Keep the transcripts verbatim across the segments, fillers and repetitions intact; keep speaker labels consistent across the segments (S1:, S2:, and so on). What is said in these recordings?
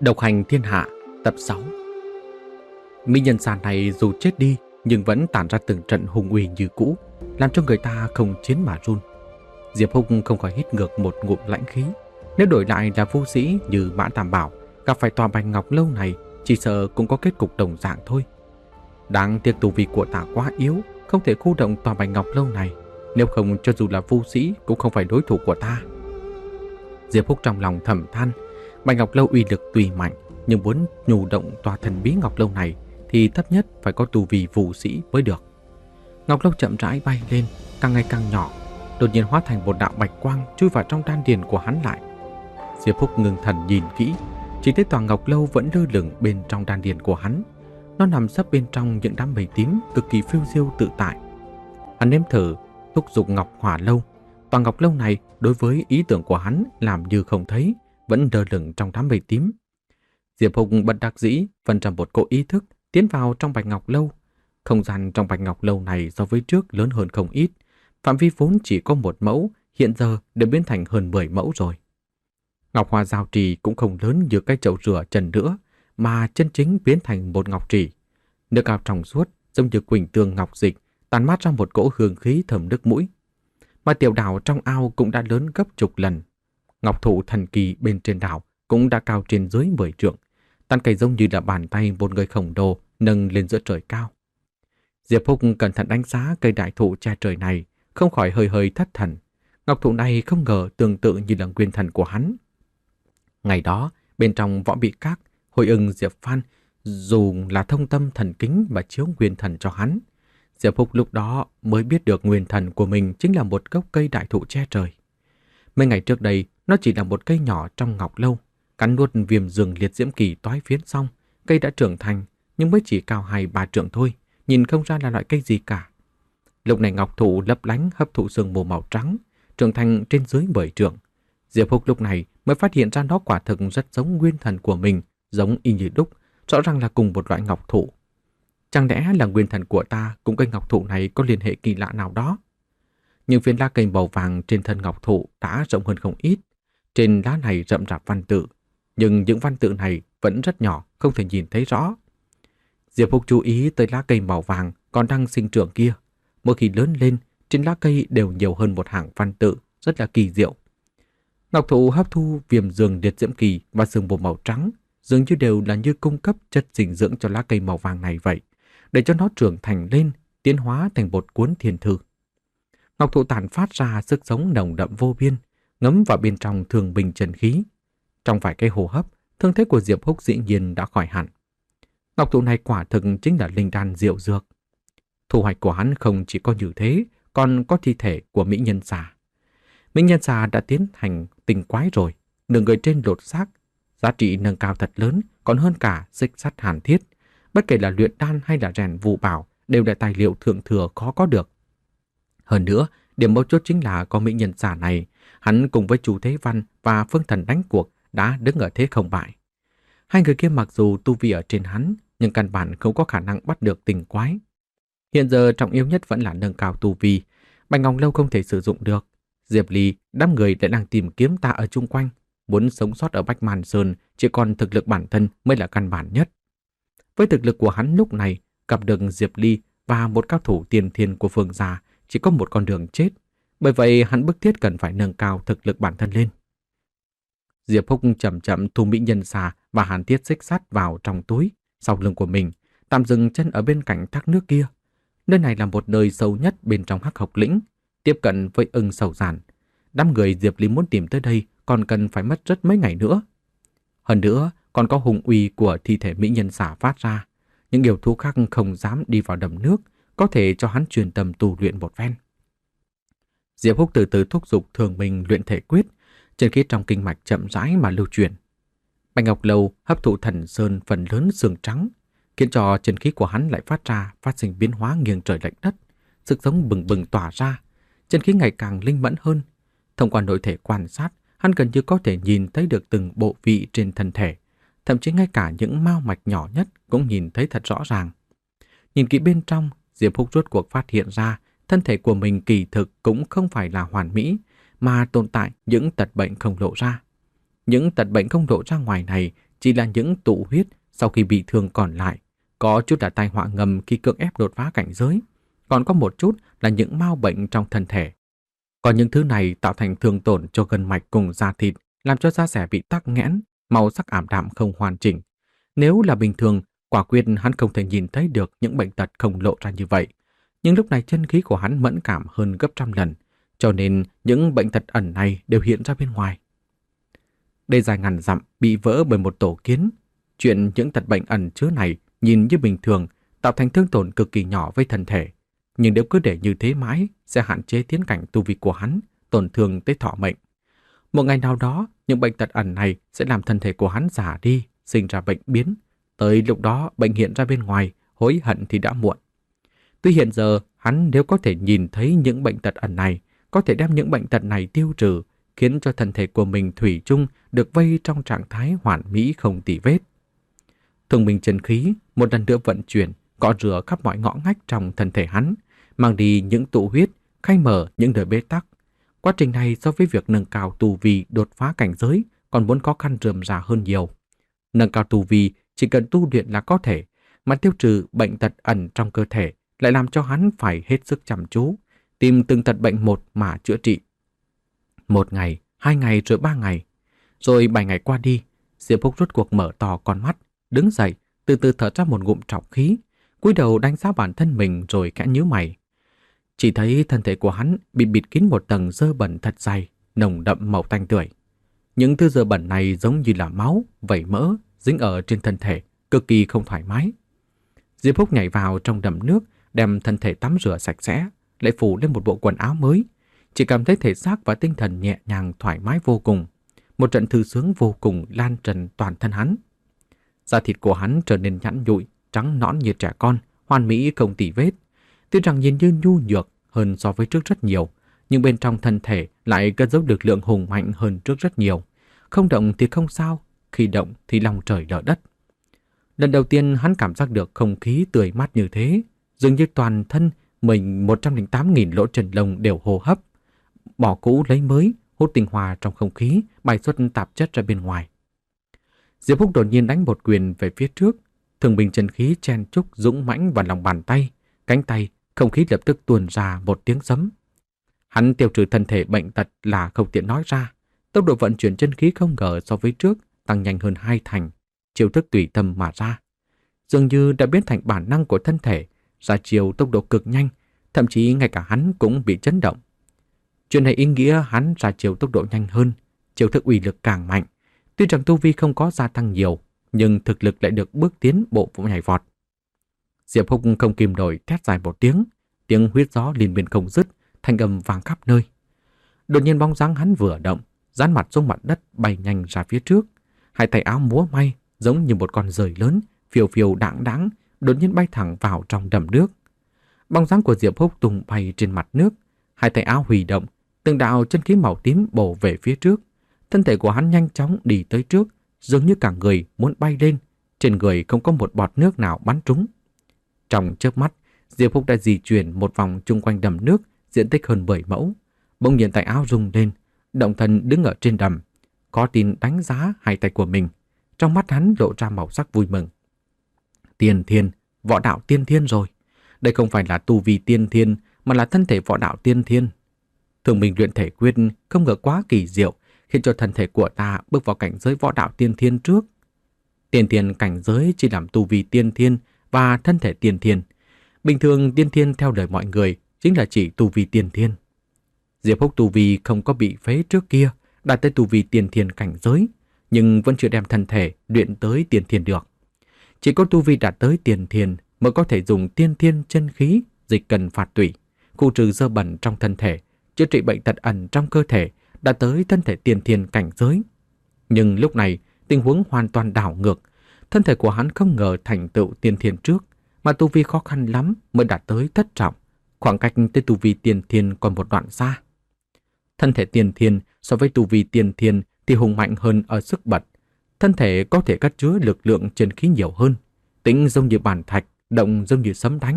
S1: Độc hành thiên hạ tập sáu. Mỹ nhân già này dù chết đi nhưng vẫn tản ra từng trận hùng uy như cũ, làm cho người ta không chiến mà run. Diệp Húc không khỏi hít ngược một ngụm lãnh khí. Nếu đổi lại là vô sĩ như Mã Tam Bảo gặp phải tòa Bạch Ngọc Lâu này, chỉ sợ cũng có kết cục đồng dạng thôi. Đáng tiếc tu vi của ta quá yếu, không thể khu động tòa Bạch Ngọc Lâu này. Nếu không, cho dù là vô sĩ cũng không phải đối thủ của ta. Diệp Húc trong lòng thầm than. Bạch Ngọc Lâu uy lực tuy mạnh, nhưng muốn nhù động tòa thần bí Ngọc Lâu này thì thấp nhất phải có tu vi vũ sĩ mới được. Ngọc Lâu chậm rãi bay lên, càng ngày càng nhỏ, đột nhiên hóa thành một đạo bạch quang chui vào trong đan điền của hắn lại. Diệp Húc ngưng thần nhìn kỹ, chỉ thấy tòa Ngọc Lâu vẫn lơ lửng bên trong đan điền của hắn. Nó nằm sấp bên trong những đám mây tím, cực kỳ phiêu diêu tự tại. Hắn nếm thử thúc giục Ngọc Hỏa Lâu. Tòa Ngọc Lâu này đối với ý tưởng của hắn làm như không thấy, vẫn lơ lửng trong đám mây tím. Diệp Húc bất đắc dĩ phân ra một cỗ ý thức tiến vào trong Bạch Ngọc Lâu. Không gian trong Bạch Ngọc Lâu này so với trước lớn hơn không ít. Phạm vi vốn chỉ có một mẫu, hiện giờ đã biến thành hơn mười mẫu rồi. Ngọc Hoa Giao Trì cũng không lớn như cái chậu rửa chân nữa, mà chân chính biến thành một ngọc trì. Nước ao trong suốt, giống như quỳnh tương ngọc dịch, tàn mát ra một cỗ hương khí thơm nước mũi. Mà tiểu đảo trong ao cũng đã lớn gấp chục lần. Ngọc thụ thần kỳ bên trên đảo cũng đã cao trên dưới mười trượng. Tán cây giống như là bàn tay một người khổng lồ nâng lên giữa trời cao. Diệp Húc cẩn thận đánh giá cây đại thụ che trời này, không khỏi hơi hơi thất thần. Ngọc thụ này không ngờ tương tự như là nguyên thần của hắn. Ngày đó, bên trong Võ Bị Các, Hồi Ưng Diệp Phan dùng là thông tâm thần kính mà chiếu nguyên thần cho hắn. Diệp Húc lúc đó mới biết được nguyên thần của mình chính là một gốc cây đại thụ che trời. Mấy ngày trước đây, nó chỉ là một cây nhỏ trong Ngọc Lâu. Cắn nuốt viêm dương liệt diễm kỳ toái phiến xong, cây đã trưởng thành, nhưng mới chỉ cao hai ba trượng thôi, nhìn không ra là loại cây gì cả. Lúc này ngọc thụ lấp lánh hấp thụ sương mù màu trắng, trưởng thành trên dưới mười trượng. Diệp Húc lúc này mới phát hiện ra nó quả thực rất giống nguyên thần của mình, giống y như đúc, rõ ràng là cùng một loại ngọc thụ. Chẳng lẽ là nguyên thần của ta cùng cây ngọc thụ này có liên hệ kỳ lạ nào đó? Những phiến lá cây màu vàng trên thân ngọc thụ đã rộng hơn không ít. Trên lá này rậm rạp văn tự, nhưng những văn tự này vẫn rất nhỏ, không thể nhìn thấy rõ. Diệp Húc chú ý tới lá cây màu vàng còn đang sinh trưởng kia. Mỗi khi lớn lên, trên lá cây đều nhiều hơn một hàng văn tự, rất là kỳ diệu. Ngọc thụ hấp thu viêm dương liệt diễm kỳ và sương mù màu trắng, dường như đều là như cung cấp chất dinh dưỡng cho lá cây màu vàng này vậy, để cho nó trưởng thành lên, tiến hóa thành một cuốn thiên thư. Ngọc thụ tản phát ra sức sống nồng đậm vô biên, ngấm vào bên trong thường bình chân khí. Trong vài cái hô hấp, thương thế của Diệp Húc dĩ nhiên đã khỏi hẳn. Ngọc thụ này quả thực chính là linh đan diệu dược. Thu hoạch của hắn không chỉ có như thế, còn có thi thể của mỹ nhân xà. Mỹ nhân xà đã tiến thành tình quái rồi, nửa người trên lột xác, giá trị nâng cao thật lớn, còn hơn cả xích sắt hàn thiết. Bất kể là luyện đan hay là rèn vũ bảo, đều là tài liệu thượng thừa khó có được. Hơn nữa, điểm mấu chốt chính là có mỹ nhân xà này, hắn cùng với Chu Thế Văn và Phương Thần đánh cuộc đã đứng ở thế không bại. Hai người kia mặc dù tu vi ở trên hắn, nhưng căn bản không có khả năng bắt được tình quái. Hiện giờ trọng yếu nhất vẫn là nâng cao tu vi. Bạch Ngọc Lâu không thể sử dụng được. Diệp Ly, đám người lại đang tìm kiếm ta ở chung quanh. Muốn sống sót ở Bách Màn Sơn, chỉ còn thực lực bản thân mới là căn bản nhất. Với thực lực của hắn lúc này, gặp được Diệp Ly và một cao thủ tiền thiên của Phương gia chỉ có một con đường chết. Bởi vậy hắn bức thiết cần phải nâng cao thực lực bản thân lên. Diệp Húc chậm chậm thu mỹ nhân xà và hàn thiết xích sắt vào trong túi sau lưng của mình, tạm dừng chân ở bên cạnh thác nước kia. Nơi này là một nơi sâu nhất bên trong Hắc Học Lĩnh, tiếp cận với Ưng Sầu Giản. Đám người Diệp Lý muốn tìm tới đây còn cần phải mất rất mấy ngày nữa. Hơn nữa, còn có hùng uy của thi thể mỹ nhân xà phát ra. Những yêu thú khác không dám đi vào đầm nước, có thể cho hắn truyền tâm tu luyện một phen. Diệp Húc từ từ thúc giục thường mình luyện thể quyết, chân khí trong kinh mạch chậm rãi mà lưu chuyển. Bạch Ngọc Lâu hấp thụ thần sơn phần lớn xương trắng, khiến cho chân khí của hắn lại phát ra, phát sinh biến hóa nghiêng trời lệch đất, sức sống bừng bừng tỏa ra, chân khí ngày càng linh mẫn hơn. Thông qua nội thể quan sát, hắn gần như có thể nhìn thấy được từng bộ vị trên thân thể, thậm chí ngay cả những mao mạch nhỏ nhất cũng nhìn thấy thật rõ ràng. Nhìn kỹ bên trong, Diệp Húc rốt cuộc phát hiện ra thân thể của mình kỳ thực cũng không phải là hoàn mỹ, mà tồn tại những tật bệnh không lộ ra. Những tật bệnh không lộ ra ngoài này chỉ là những tụ huyết sau khi bị thương còn lại, có chút là tai họa ngầm khi cưỡng ép đột phá cảnh giới, còn có một chút là những mao bệnh trong thân thể. Còn những thứ này tạo thành thương tổn cho gân mạch cùng da thịt, làm cho da dẻ bị tắc nghẽn, màu sắc ảm đạm không hoàn chỉnh. Nếu là bình thường, quả quyết hắn không thể nhìn thấy được những bệnh tật không lộ ra như vậy. Nhưng lúc này chân khí của hắn mẫn cảm hơn gấp trăm lần, cho nên những bệnh tật ẩn này đều hiện ra bên ngoài. Đây dài ngàn dặm bị vỡ bởi một tổ kiến. Chuyện những tật bệnh ẩn chứa này nhìn như bình thường, tạo thành thương tổn cực kỳ nhỏ với thân thể. Nhưng nếu cứ để như thế mãi, sẽ hạn chế tiến cảnh tu vi của hắn, tổn thương tới thọ mệnh. Một ngày nào đó, những bệnh tật ẩn này sẽ làm thân thể của hắn già đi, sinh ra bệnh biến. Tới lúc đó, bệnh hiện ra bên ngoài, hối hận thì đã muộn. Tuy hiện giờ, hắn nếu có thể nhìn thấy những bệnh tật ẩn này, có thể đem những bệnh tật này tiêu trừ, khiến cho thân thể của mình thủy chung được vây trong trạng thái hoàn mỹ không tì vết. Thương minh chân khí một lần nữa vận chuyển, cọ rửa khắp mọi ngõ ngách trong thân thể hắn, mang đi những tụ huyết, khai mở những đời bế tắc. Quá trình này so với việc nâng cao tu vi đột phá cảnh giới còn muốn khó khăn rườm rà hơn nhiều. Nâng cao tu vi chỉ cần tu luyện là có thể, mà tiêu trừ bệnh tật ẩn trong cơ thể lại làm cho hắn phải hết sức chăm chú, tìm từng tật bệnh một mà chữa trị. Một ngày, hai ngày rồi ba ngày, rồi bảy ngày qua đi, Diệp Húc rốt cuộc mở to con mắt, đứng dậy, từ từ thở ra một ngụm trọc khí, cúi đầu đánh giá bản thân mình rồi khẽ nhíu mày. Chỉ thấy thân thể của hắn bị bịt kín một tầng dơ bẩn thật dày, nồng đậm màu tanh tưởi. Những thứ dơ bẩn này giống như là máu, vẩy mỡ, dính ở trên thân thể, cực kỳ không thoải mái. Diệp Húc nhảy vào trong đầm nước, đem thân thể tắm rửa sạch sẽ, lại phủ lên một bộ quần áo mới. Chỉ cảm thấy thể xác và tinh thần nhẹ nhàng thoải mái vô cùng. Một trận thư sướng vô cùng lan tràn toàn thân hắn. Da thịt của hắn trở nên nhẵn nhụi, trắng nõn như trẻ con, hoàn mỹ không tì vết. Tuy rằng nhìn như nhu nhược hơn so với trước rất nhiều, nhưng bên trong thân thể lại cất giấu lực lượng hùng mạnh hơn trước rất nhiều. Không động thì không sao, khi động thì lòng trời lở đất. Lần đầu tiên hắn cảm giác được không khí tươi mát như thế, dường như toàn thân mình một trăm lẻ tám nghìn lỗ chân lông đều hô hấp. Bỏ cũ lấy mới, hút tinh hoa trong không khí, bài xuất tạp chất ra bên ngoài. Diệp Húc đột nhiên đánh một quyền về phía trước, thường bình chân khí chen chúc dũng mãnh vào lòng bàn tay, cánh tay, không khí lập tức tuôn ra một tiếng sấm. Hắn tiêu trừ thân thể bệnh tật là không tiện nói ra, tốc độ vận chuyển chân khí không ngờ so với trước tăng nhanh hơn hai thành, chiêu thức tùy tâm mà ra, dường như đã biến thành bản năng của thân thể, ra chiêu tốc độ cực nhanh, thậm chí ngay cả hắn cũng bị chấn động. Chuyện này ý nghĩa hắn ra chiêu tốc độ nhanh hơn, chiêu thức uy lực càng mạnh. Tuy rằng tu vi không có gia tăng nhiều, nhưng thực lực lại được bước tiến bộ nhảy vọt. Diệp Húc không kìm nổi thét dài một tiếng, tiếng huyết gió liên miên không dứt, thanh âm vang khắp nơi. Đột nhiên bóng dáng hắn vừa động, dán mặt xuống mặt đất bay nhanh ra phía trước, hai tay áo múa may giống như một con dời lớn, phiêu phiêu đãng đãng, đột nhiên bay thẳng vào trong đầm nước. Bóng dáng của Diệp Húc tung bay trên mặt nước, hai tay áo huy động, từng đạo chân khí màu tím bổ về phía trước. Thân thể của hắn nhanh chóng đi tới trước, dường như cả người muốn bay lên, trên người không có một bọt nước nào bắn trúng. Trong chớp mắt, Diệp Húc đã di chuyển một vòng chung quanh đầm nước, diện tích hơn mười mẫu. Bỗng nhiên tay áo rung lên, động thần đứng ở trên đầm, có tin đánh giá hai tay của mình. Trong mắt hắn lộ ra màu sắc vui mừng. Tiên thiên, võ đạo tiên thiên rồi. Đây không phải là tu vi tiên thiên, mà là thân thể võ đạo tiên thiên. Thường mình luyện thể quyết không ngờ quá kỳ diệu, khiến cho thân thể của ta bước vào cảnh giới võ đạo tiên thiên trước. Tiên thiên cảnh giới chỉ làm tu vi tiên thiên và thân thể tiên thiên. Bình thường tiên thiên theo lời mọi người chính là chỉ tu vi tiên thiên. Diệp Húc tu vi không có bị phế trước kia, đạt tới tu vi tiên thiên cảnh giới, nhưng vẫn chưa đem thân thể luyện tới tiên thiên được. Chỉ có tu vi đạt tới tiên thiên mới có thể dùng tiên thiên chân khí dịch cần phạt tủy, khu trừ dơ bẩn trong thân thể, chữa trị bệnh tật ẩn trong cơ thể, đã tới thân thể tiên thiên cảnh giới. Nhưng lúc này, tình huống hoàn toàn đảo ngược. Thân thể của hắn không ngờ thành tựu tiên thiên trước, mà tu vi khó khăn lắm mới đạt tới thất trọng. Khoảng cách tới tu vi tiên thiên còn một đoạn xa. Thân thể tiên thiên so với tu vi tiên thiên thì hùng mạnh hơn ở sức bật. Thân thể có thể cất chứa lực lượng chân khí nhiều hơn, tính giống như bàn thạch, động giống như sấm đánh.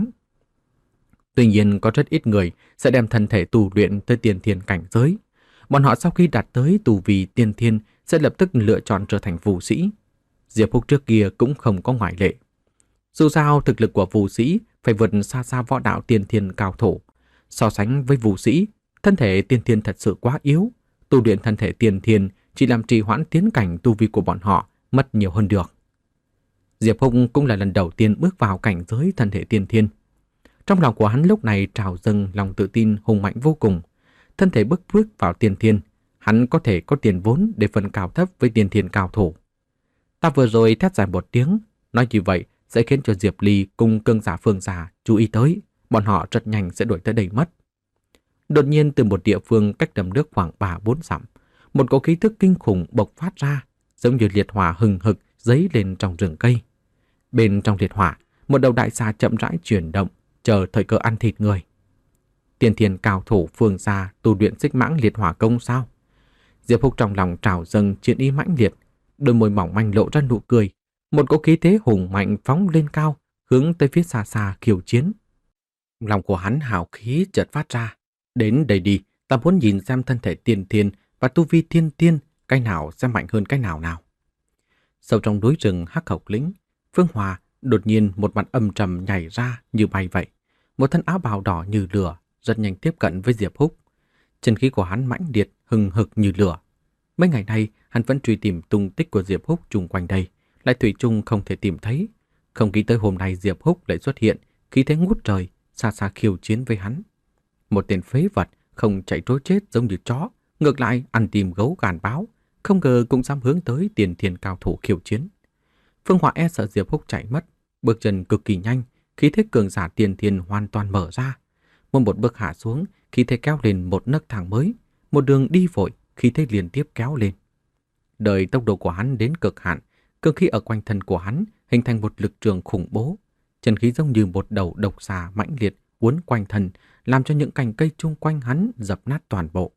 S1: Tuy nhiên có rất ít người sẽ đem thân thể tu luyện tới tiên thiên cảnh giới. Bọn họ sau khi đạt tới tu vi tiên thiên sẽ lập tức lựa chọn trở thành vũ sĩ. Diệp Húc trước kia cũng không có ngoại lệ. Dù sao thực lực của vũ sĩ phải vượt xa xa võ đạo tiên thiên cao thủ. So sánh với vũ sĩ, thân thể tiên thiên thật sự quá yếu. Tu luyện thân thể tiên thiên chỉ làm trì hoãn tiến cảnh tu vi của bọn họ mất nhiều hơn được. Diệp Húc cũng là lần đầu tiên bước vào cảnh giới thân thể tiên thiên. Trong lòng của hắn lúc này trào dâng lòng tự tin hùng mạnh vô cùng. Thân thể bước bước vào tiên thiên, hắn có thể có tiền vốn để phân cao thấp với tiên thiên cao thủ. Ta vừa rồi thét dài một tiếng, nói như vậy sẽ khiến cho Diệp Ly cùng cương giả Phương giả chú ý tới, bọn họ rất nhanh sẽ đuổi tới đây mất. Đột nhiên từ một địa phương cách đầm nước khoảng ba bốn dặm, một cỗ khí tức kinh khủng bộc phát ra, giống như liệt hỏa hừng hực dấy lên trong rừng cây. Bên trong liệt hỏa, một đầu đại xà chậm rãi chuyển động, chờ thời cơ ăn thịt người. Tiên thiên cao thủ Phương gia tu luyện xích mãng liệt hỏa công sao? Diệp Húc trong lòng trào dâng chiến ý mãnh liệt, đôi môi mỏng manh lộ ra nụ cười, một cỗ khí thế hùng mạnh phóng lên cao, hướng tới phía xa xa khiêu chiến. Lòng của hắn hào khí chợt phát ra, đến đây đi, ta muốn nhìn xem thân thể tiên thiên và tu vi thiên tiên, cái nào sẽ mạnh hơn cái nào nào. Sâu trong núi rừng Hắc Hộc Lĩnh, Phương Hòa đột nhiên một mặt âm trầm nhảy ra như bay vậy, một thân áo bào đỏ như lửa, rất nhanh tiếp cận với Diệp Húc. Chân khí của hắn mãnh liệt hừng hực như lửa. Mấy ngày nay hắn vẫn truy tìm tung tích của Diệp Húc chung quanh đây, lại thủy chung không thể tìm thấy. Không nghĩ tới hôm nay Diệp Húc lại xuất hiện, khí thế ngút trời, xa xa khiêu chiến với hắn. Một tên phế vật không chạy trối chết giống như chó, ngược lại ăn tìm gấu gàn báo, không ngờ cũng dám hướng tới tiền thiên cao thủ khiêu chiến. Phương Họa e sợ Diệp Húc chạy mất, bước chân cực kỳ nhanh, khí thế cường giả tiền thiên hoàn toàn mở ra. Một một bước hạ xuống, khí thế kéo lên một nấc thang mới, một đường đi vội, khí thế liên tiếp kéo lên. Đợi tốc độ của hắn đến cực hạn, cơ khí ở quanh thân của hắn hình thành một lực trường khủng bố, chân khí giống như một đầu độc xà mãnh liệt uốn quanh thân, làm cho những cành cây chung quanh hắn dập nát toàn bộ.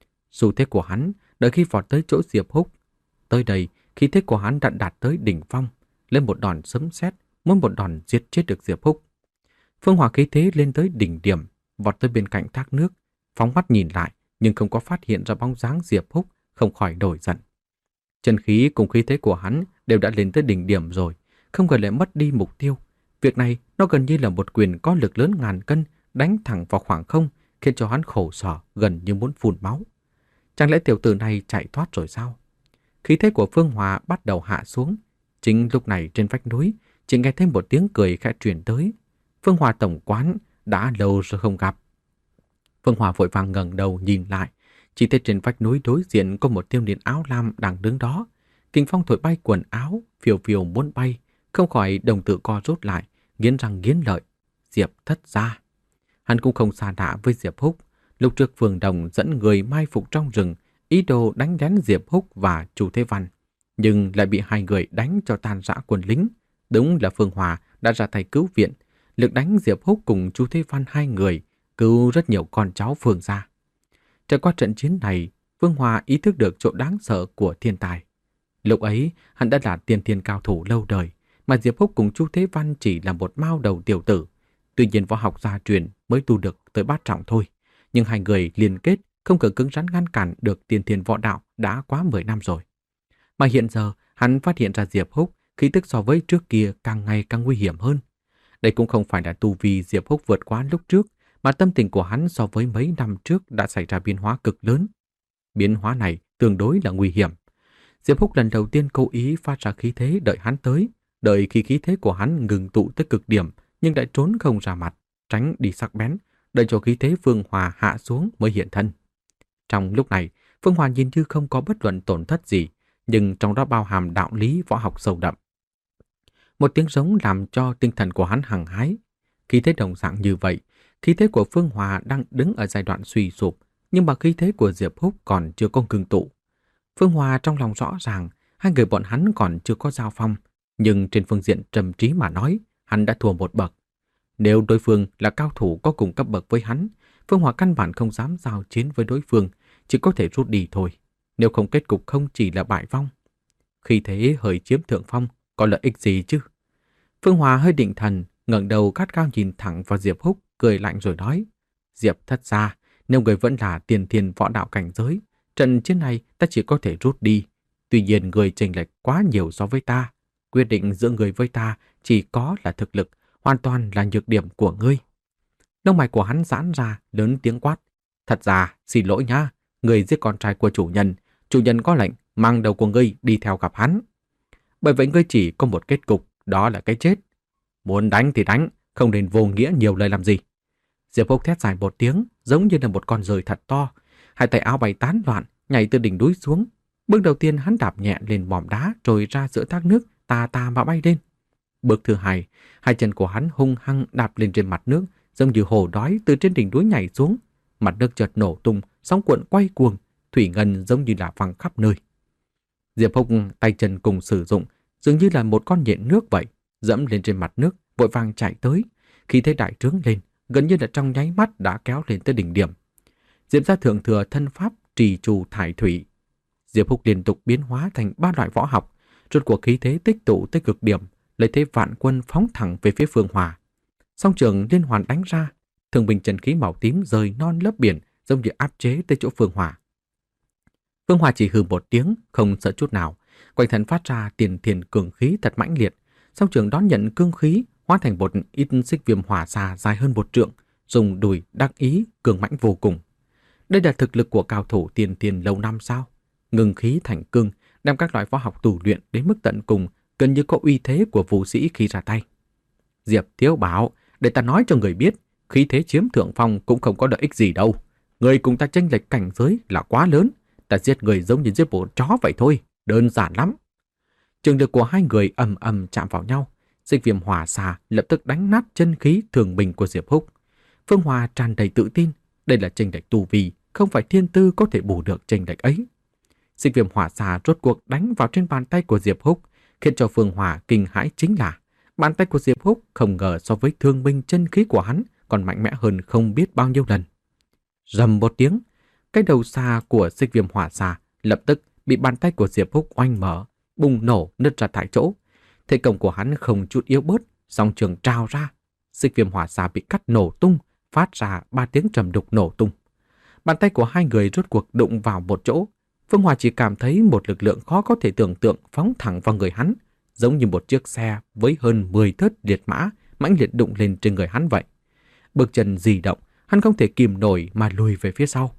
S1: Xu thế của hắn, đợi khi vọt tới chỗ Diệp Húc, tới đây, khí thế của hắn đã đạt tới đỉnh phong, lên một đòn sấm sét, muốn một đòn giết chết được Diệp Húc. Phương Hòa khí thế lên tới đỉnh điểm, vọt tới bên cạnh thác nước, phóng mắt nhìn lại, nhưng không có phát hiện ra bóng dáng Diệp Húc, không khỏi đổi giận. Chân khí cùng khí thế của hắn đều đã lên tới đỉnh điểm rồi, không ngờ lại mất đi mục tiêu. Việc này nó gần như là một quyền có lực lớn ngàn cân đánh thẳng vào khoảng không, khiến cho hắn khổ sở gần như muốn phun máu. Chẳng lẽ tiểu tử này chạy thoát rồi sao? Khí thế của Phương Hòa bắt đầu hạ xuống. Chính lúc này trên vách núi chỉ nghe thêm một tiếng cười khẽ truyền tới. Phương Hòa tổng quán đã lâu rồi không gặp. Phương Hòa vội vàng ngẩng đầu nhìn lại, chỉ thấy trên vách núi đối diện có một thiếu niên áo lam đang đứng đó. Kình phong thổi bay quần áo, phiêu phiêu muốn bay, không khỏi đồng tử co rút lại, nghiến răng nghiến lợi. Diệp Thất gia. Hắn cũng không xa lạ với Diệp Húc. Lúc trước Phương Đồng dẫn người mai phục trong rừng, ý đồ đánh lén Diệp Húc và Chu Thế Văn, nhưng lại bị hai người đánh cho tan rã quân lính. Đúng là Phương Hòa đã ra tay cứu viện, lực đánh Diệp Húc cùng Chu Thế Văn hai người, cứu rất nhiều con cháu Phương gia. Trải qua trận chiến này, Phương Hòa ý thức được chỗ đáng sợ của thiên tài. Lúc ấy, hắn đã là tiên thiên cao thủ lâu đời, mà Diệp Húc cùng Chu Thế Văn chỉ là một mao đầu tiểu tử. Tuy nhiên võ học gia truyền mới tu được tới bát trọng thôi, nhưng hai người liên kết không cần cứng rắn ngăn cản được tiên thiên võ đạo đã quá mười năm rồi. Mà hiện giờ, hắn phát hiện ra Diệp Húc khí tức so với trước kia càng ngày càng nguy hiểm hơn. Đây cũng không phải là tu vi Diệp Húc vượt quá lúc trước, mà tâm tình của hắn so với mấy năm trước đã xảy ra biến hóa cực lớn. Biến hóa này tương đối là nguy hiểm. Diệp Húc lần đầu tiên cố ý phát ra khí thế đợi hắn tới, đợi khi khí thế của hắn ngừng tụ tới cực điểm nhưng lại trốn không ra mặt, tránh đi sắc bén, đợi cho khí thế Phương Hòa hạ xuống mới hiện thân. Trong lúc này, Phương Hòa nhìn như không có bất luận tổn thất gì, nhưng trong đó bao hàm đạo lý võ học sâu đậm. Một tiếng giống làm cho tinh thần của hắn hăng hái. Khí thế đồng dạng như vậy, khí thế của Phương Hòa đang đứng ở giai đoạn suy sụp, nhưng mà khí thế của Diệp Húc còn chưa có ngưng tụ. Phương Hòa trong lòng rõ ràng, hai người bọn hắn còn chưa có giao phong, nhưng trên phương diện trầm trí mà nói, hắn đã thua một bậc. Nếu đối phương là cao thủ có cùng cấp bậc với hắn, Phương Hòa căn bản không dám giao chiến với đối phương, chỉ có thể rút đi thôi. Nếu không kết cục không chỉ là bại vong. Khi thế hơi chiếm thượng phong, có lợi ích gì chứ? Phương Hòa hơi định thần, ngẩng đầu gắt gao nhìn thẳng vào Diệp Húc, cười lạnh rồi nói: Diệp Thất gia, nếu người vẫn là tiền thiên võ đạo cảnh giới, trận chiến này ta chỉ có thể rút đi. Tuy nhiên người chênh lệch quá nhiều so với ta, Quyết định giữa người với ta chỉ có là thực lực, hoàn toàn là nhược điểm của ngươi. Lông mày của hắn giãn ra, lớn tiếng quát. Thật ra, xin lỗi nhá, ngươi giết con trai của chủ nhân. Chủ nhân có lệnh mang đầu của ngươi đi theo gặp hắn. Bởi vậy ngươi chỉ có một kết cục, đó là cái chết. Muốn đánh thì đánh, không nên vô nghĩa nhiều lời làm gì. Diệp Húc thét dài một tiếng, giống như là một con rơi thật to. Hai tay áo bay tán loạn, nhảy từ đỉnh núi xuống. Bước đầu tiên hắn đạp nhẹ lên mỏm đá rồi ra giữa thác nước, tà tà mà bay lên. Bước thứ hai, hai chân của hắn hung hăng đạp lên trên mặt nước, giống như hổ đói từ trên đỉnh núi nhảy xuống. Mặt nước chợt nổ tung, sóng cuộn quay cuồng, thủy ngân giống như là văng khắp nơi. Diệp Húc tay chân cùng sử dụng, dường như là một con nhện nước vậy, dẫm lên trên mặt nước, vội vàng chạy tới. Khi thấy đại trướng lên, gần như là trong nháy mắt đã kéo lên tới đỉnh điểm. Diệp gia thượng thừa thân pháp trì trù thải thủy. Diệp Húc liên tục biến hóa thành ba loại võ học, rốt cuộc khí thế tích tụ tới cực điểm, lấy thế vạn quân phóng thẳng về phía Phương Hòa. Song trường liên hoàn đánh ra, thường bình chân khí màu tím rời non lớp biển, giống như áp chế tới chỗ Phương Hòa. Phương Hòa chỉ hừ một tiếng, không sợ chút nào, quanh thân phát ra tiền thiền cường khí thật mãnh liệt. Song trường đón nhận cương khí, hóa thành một ít xích viêm hỏa xà dài hơn một trượng, dùng đùi đắc ý cường mãnh vô cùng. Đây là thực lực của cao thủ tiền tiền lâu năm sao? Ngừng khí thành cương, đem các loại võ học tù luyện đến mức tận cùng, gần như có uy thế của vũ sĩ khi ra tay. Diệp Thiếu bảo, để ta nói cho người biết, khí thế chiếm thượng phong cũng không có lợi ích gì đâu. Người cùng ta chênh lệch cảnh giới là quá lớn, ta giết người giống như giết bộ chó vậy thôi, đơn giản lắm. Trường lực của hai người ầm ầm chạm vào nhau, xích viêm hỏa xà lập tức đánh nát chân khí thường bình của Diệp Húc. Phương Hòa tràn đầy tự tin, đây là chênh lệch tu vi, không phải thiên tư có thể bù được chênh lệch ấy. Xích viêm hỏa xà rốt cuộc đánh vào trên bàn tay của Diệp Húc, khiến cho Phương Hòa kinh hãi chính là bàn tay của Diệp Húc không ngờ so với thương binh chân khí của hắn còn mạnh mẽ hơn không biết bao nhiêu lần. Rầm một tiếng, cái đầu xà của xích viêm hỏa xà lập tức bị bàn tay của Diệp Húc oanh mở, bùng nổ nứt ra tại chỗ. Thế công của hắn không chút yếu bớt, song trường trào ra, xích viêm hỏa xà bị cắt nổ tung, phát ra ba tiếng trầm đục nổ tung. Bàn tay của hai người rốt cuộc đụng vào một chỗ. Phương Hòa chỉ cảm thấy một lực lượng khó có thể tưởng tượng phóng thẳng vào người hắn, giống như một chiếc xe với hơn mười thớt liệt mã mãnh liệt đụng lên trên người hắn vậy. Bước chân di động, hắn không thể kìm nổi mà lùi về phía sau.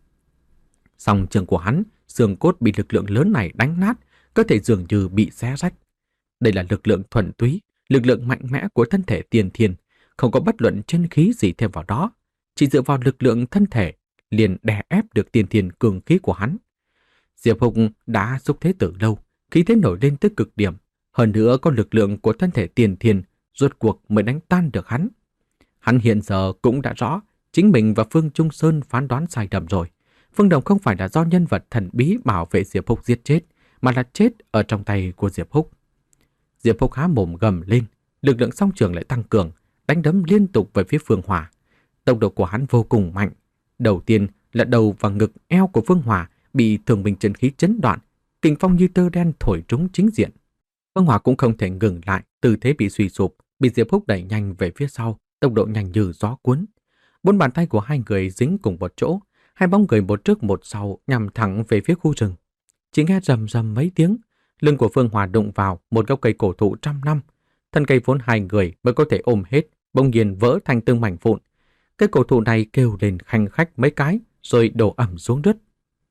S1: Song trường của hắn, xương cốt bị lực lượng lớn này đánh nát, cơ thể dường như bị xé rách. Đây là lực lượng thuần túy, lực lượng mạnh mẽ của thân thể tiền thiên, không có bất luận chân khí gì thêm vào đó, chỉ dựa vào lực lượng thân thể liền đè ép được tiền thiên cường khí của hắn. Diệp Húc đã xúc thế từ lâu, khí thế nổi lên tới cực điểm, hơn nữa có lực lượng của thân thể tiền thiên, rốt cuộc mới đánh tan được hắn. Hắn hiện giờ cũng đã rõ, chính mình và Phương Trung Sơn phán đoán sai lầm rồi. Phương Đồng không phải là do nhân vật thần bí bảo vệ Diệp Húc giết chết, mà là chết ở trong tay của Diệp Húc. Diệp Húc há mồm gầm lên, lực lượng song trường lại tăng cường, đánh đấm liên tục về phía Phương Hòa. Tốc độ của hắn vô cùng mạnh. Đầu tiên là đầu và ngực eo của Phương Hòa bị thường bình chân khí chấn đoạn, kình phong như tơ đen thổi trúng chính diện. Phương Hòa cũng không thể ngừng lại, tư thế bị suy sụp, bị Diệp Húc đẩy nhanh về phía sau, tốc độ nhanh như gió cuốn. Bốn bàn tay của hai người dính cùng một chỗ, hai bóng người một trước một sau nhằm thẳng về phía khu rừng. Chỉ nghe rầm rầm mấy tiếng, lưng của Phương Hòa đụng vào một gốc cây cổ thụ trăm năm. Thân cây vốn hai người mới có thể ôm hết, bỗng nhiên vỡ thành từng mảnh vụn. Cây cổ thụ này kêu lên khanh khách mấy cái, rồi đổ ẩm xuống đất.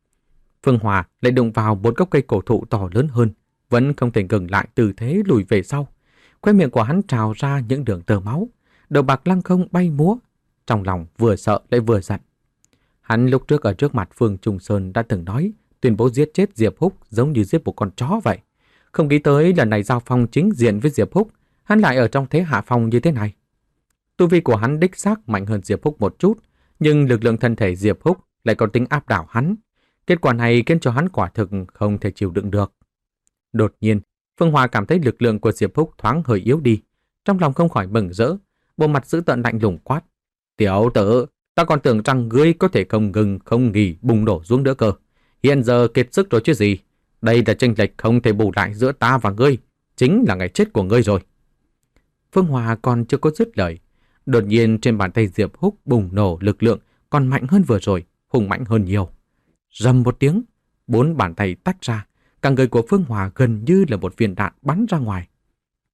S1: Phương Hòa lại đụng vào một gốc cây cổ thụ to lớn hơn, vẫn không thể ngừng lại tư thế lùi về sau. Khóe miệng của hắn trào ra những đường tơ máu, đầu bạc lăng không bay múa, trong lòng vừa sợ lại vừa giận. Hắn lúc trước ở trước mặt Phương Trung Sơn đã từng nói, tuyên bố giết chết Diệp Húc giống như giết một con chó vậy. Không nghĩ tới lần này giao phong chính diện với Diệp Húc, hắn lại ở trong thế hạ phong như thế này. Tu vi của hắn đích xác mạnh hơn Diệp Húc một chút, nhưng lực lượng thân thể Diệp Húc lại có tính áp đảo hắn. Kết quả này khiến cho hắn quả thực không thể chịu đựng được. Đột nhiên, Phương Hòa cảm thấy lực lượng của Diệp Húc thoáng hơi yếu đi, trong lòng không khỏi mừng rỡ, bộ mặt giữ tợn lạnh lùng quát: "Tiểu tử, ta còn tưởng rằng ngươi có thể không ngừng không nghỉ bùng nổ xuống nữa cơ. Hiện giờ kiệt sức rồi chứ gì? Đây là chênh lệch không thể bù lại giữa ta và ngươi, chính là ngày chết của ngươi rồi." Phương Hòa còn chưa có dứt lời, đột nhiên trên bàn tay Diệp Húc bùng nổ lực lượng còn mạnh hơn vừa rồi, hùng mạnh hơn nhiều. Rầm một tiếng, bốn bàn tay tách ra, cả người của Phương Hòa gần như là một viên đạn bắn ra ngoài.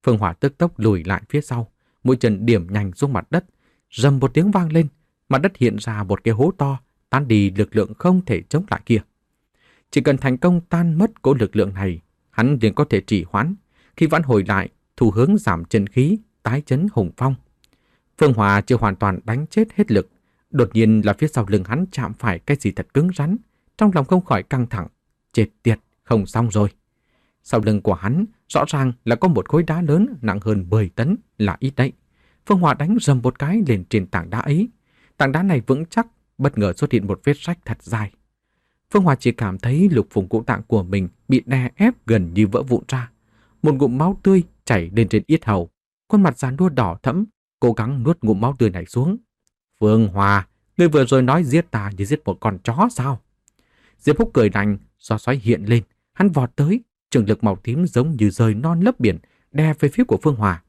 S1: Phương Hòa tức tốc lùi lại phía sau, mũi chân điểm nhanh xuống mặt đất, rầm một tiếng vang lên, mặt đất hiện ra một cái hố to, tan đi lực lượng không thể chống lại kia. Chỉ cần thành công tan mất cỗ lực lượng này, hắn liền có thể trì hoãn, khi vãn hồi lại, thủ hướng giảm chân khí, tái chấn hùng phong. Phương Hòa chưa hoàn toàn đánh chết hết lực, đột nhiên là phía sau lưng hắn chạm phải cái gì thật cứng rắn, trong lòng không khỏi căng thẳng, chết tiệt, không xong rồi. Sau lưng của hắn rõ ràng là có một khối đá lớn nặng hơn mười tấn là ít đấy. Phương Hòa đánh rầm một cái lên trên tảng đá ấy. Tảng đá này vững chắc, bất ngờ xuất hiện một vết rách thật dài. Phương Hòa chỉ cảm thấy lục phủ ngũ tạng của mình bị đè ép gần như vỡ vụn ra. Một ngụm máu tươi chảy lên trên yết hầu. Khuôn mặt già nua đỏ thẫm, cố gắng nuốt ngụm máu tươi này xuống. Phương Hòa, ngươi vừa rồi nói giết ta như giết một con chó sao? Diệp Húc cười lạnh, gió xoáy hiện lên, hắn vọt tới, trường lực màu tím giống như rời non lấp biển, đè về phía của Phương Hòa.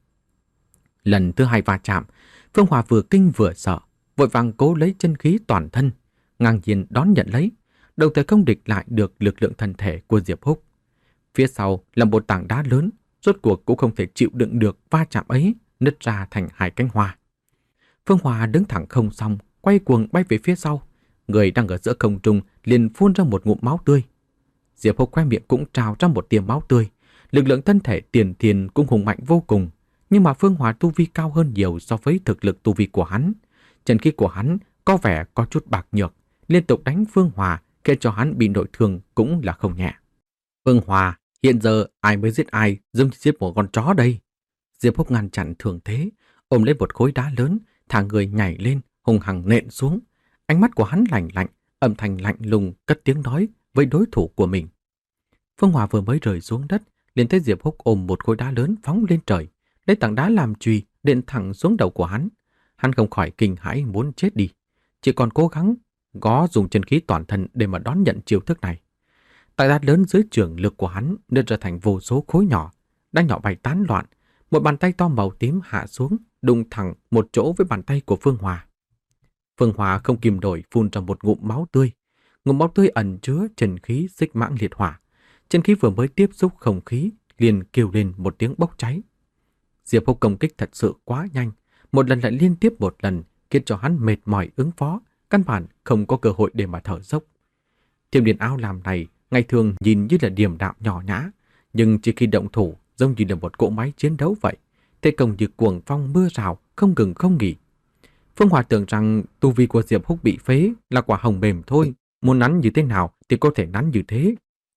S1: Lần thứ hai va chạm, Phương Hòa vừa kinh vừa sợ, vội vàng cố lấy chân khí toàn thân, ngang nhiên đón nhận lấy, đồng thời không địch lại được lực lượng thân thể của Diệp Húc. Phía sau là một tảng đá lớn, rốt cuộc cũng không thể chịu đựng được va chạm ấy, nứt ra thành hai cánh hoa. Phương Hòa đứng thẳng không xong, quay cuồng bay về phía sau, người đang ở giữa không trung liền phun ra một ngụm máu tươi. Diệp Húc khoe miệng cũng trào ra một tia máu tươi, lực lượng thân thể tiền thiền cũng hùng mạnh vô cùng, nhưng mà Phương Hòa tu vi cao hơn nhiều so với thực lực tu vi của hắn. Chân khí của hắn có vẻ có chút bạc nhược, liên tục đánh Phương Hòa, khiến cho hắn bị nội thương cũng là không nhẹ. Phương Hòa, hiện giờ ai mới giết ai, giống như giết một con chó đây. Diệp Húc ngăn chặn thường thế, ôm lấy một khối đá lớn, thả người nhảy lên, hùng hằng nện xuống. Ánh mắt của hắn lạnh lạnh, âm thanh lạnh lùng cất tiếng nói với đối thủ của mình. Phương Hòa vừa mới rơi xuống đất, liền thấy Diệp Húc ôm một khối đá lớn phóng lên trời, lấy tảng đá làm chùy đệm thẳng xuống đầu của hắn. Hắn không khỏi kinh hãi muốn chết đi, chỉ còn cố gắng gõ dùng chân khí toàn thân để mà đón nhận chiêu thức này. Tảng đá lớn dưới trường lực của hắn nứt ra thành vô số khối nhỏ, đá nhỏ bay tán loạn. Một bàn tay to màu tím hạ xuống, đụng thẳng một chỗ với bàn tay của Phương Hòa. Phương Hòa không kìm nổi phun ra một ngụm máu tươi. Ngụm máu tươi ẩn chứa chân khí xích mãng liệt hỏa. Chân khí vừa mới tiếp xúc không khí, liền kêu lên một tiếng bốc cháy. Diệp Húc công kích thật sự quá nhanh, một lần lại liên tiếp một lần, khiến cho hắn mệt mỏi ứng phó, căn bản không có cơ hội để mà thở dốc. Thiểm điện áo lam này ngày thường nhìn như là điềm đạm nhỏ nhã, nhưng chỉ khi động thủ giống như là một cỗ máy chiến đấu vậy, thế công như cuồng phong mưa rào, không ngừng không nghỉ. Phương Hòa tưởng rằng tu vi của Diệp Húc bị phế là quả hồng mềm thôi, muốn nắn như thế nào thì có thể nắn như thế.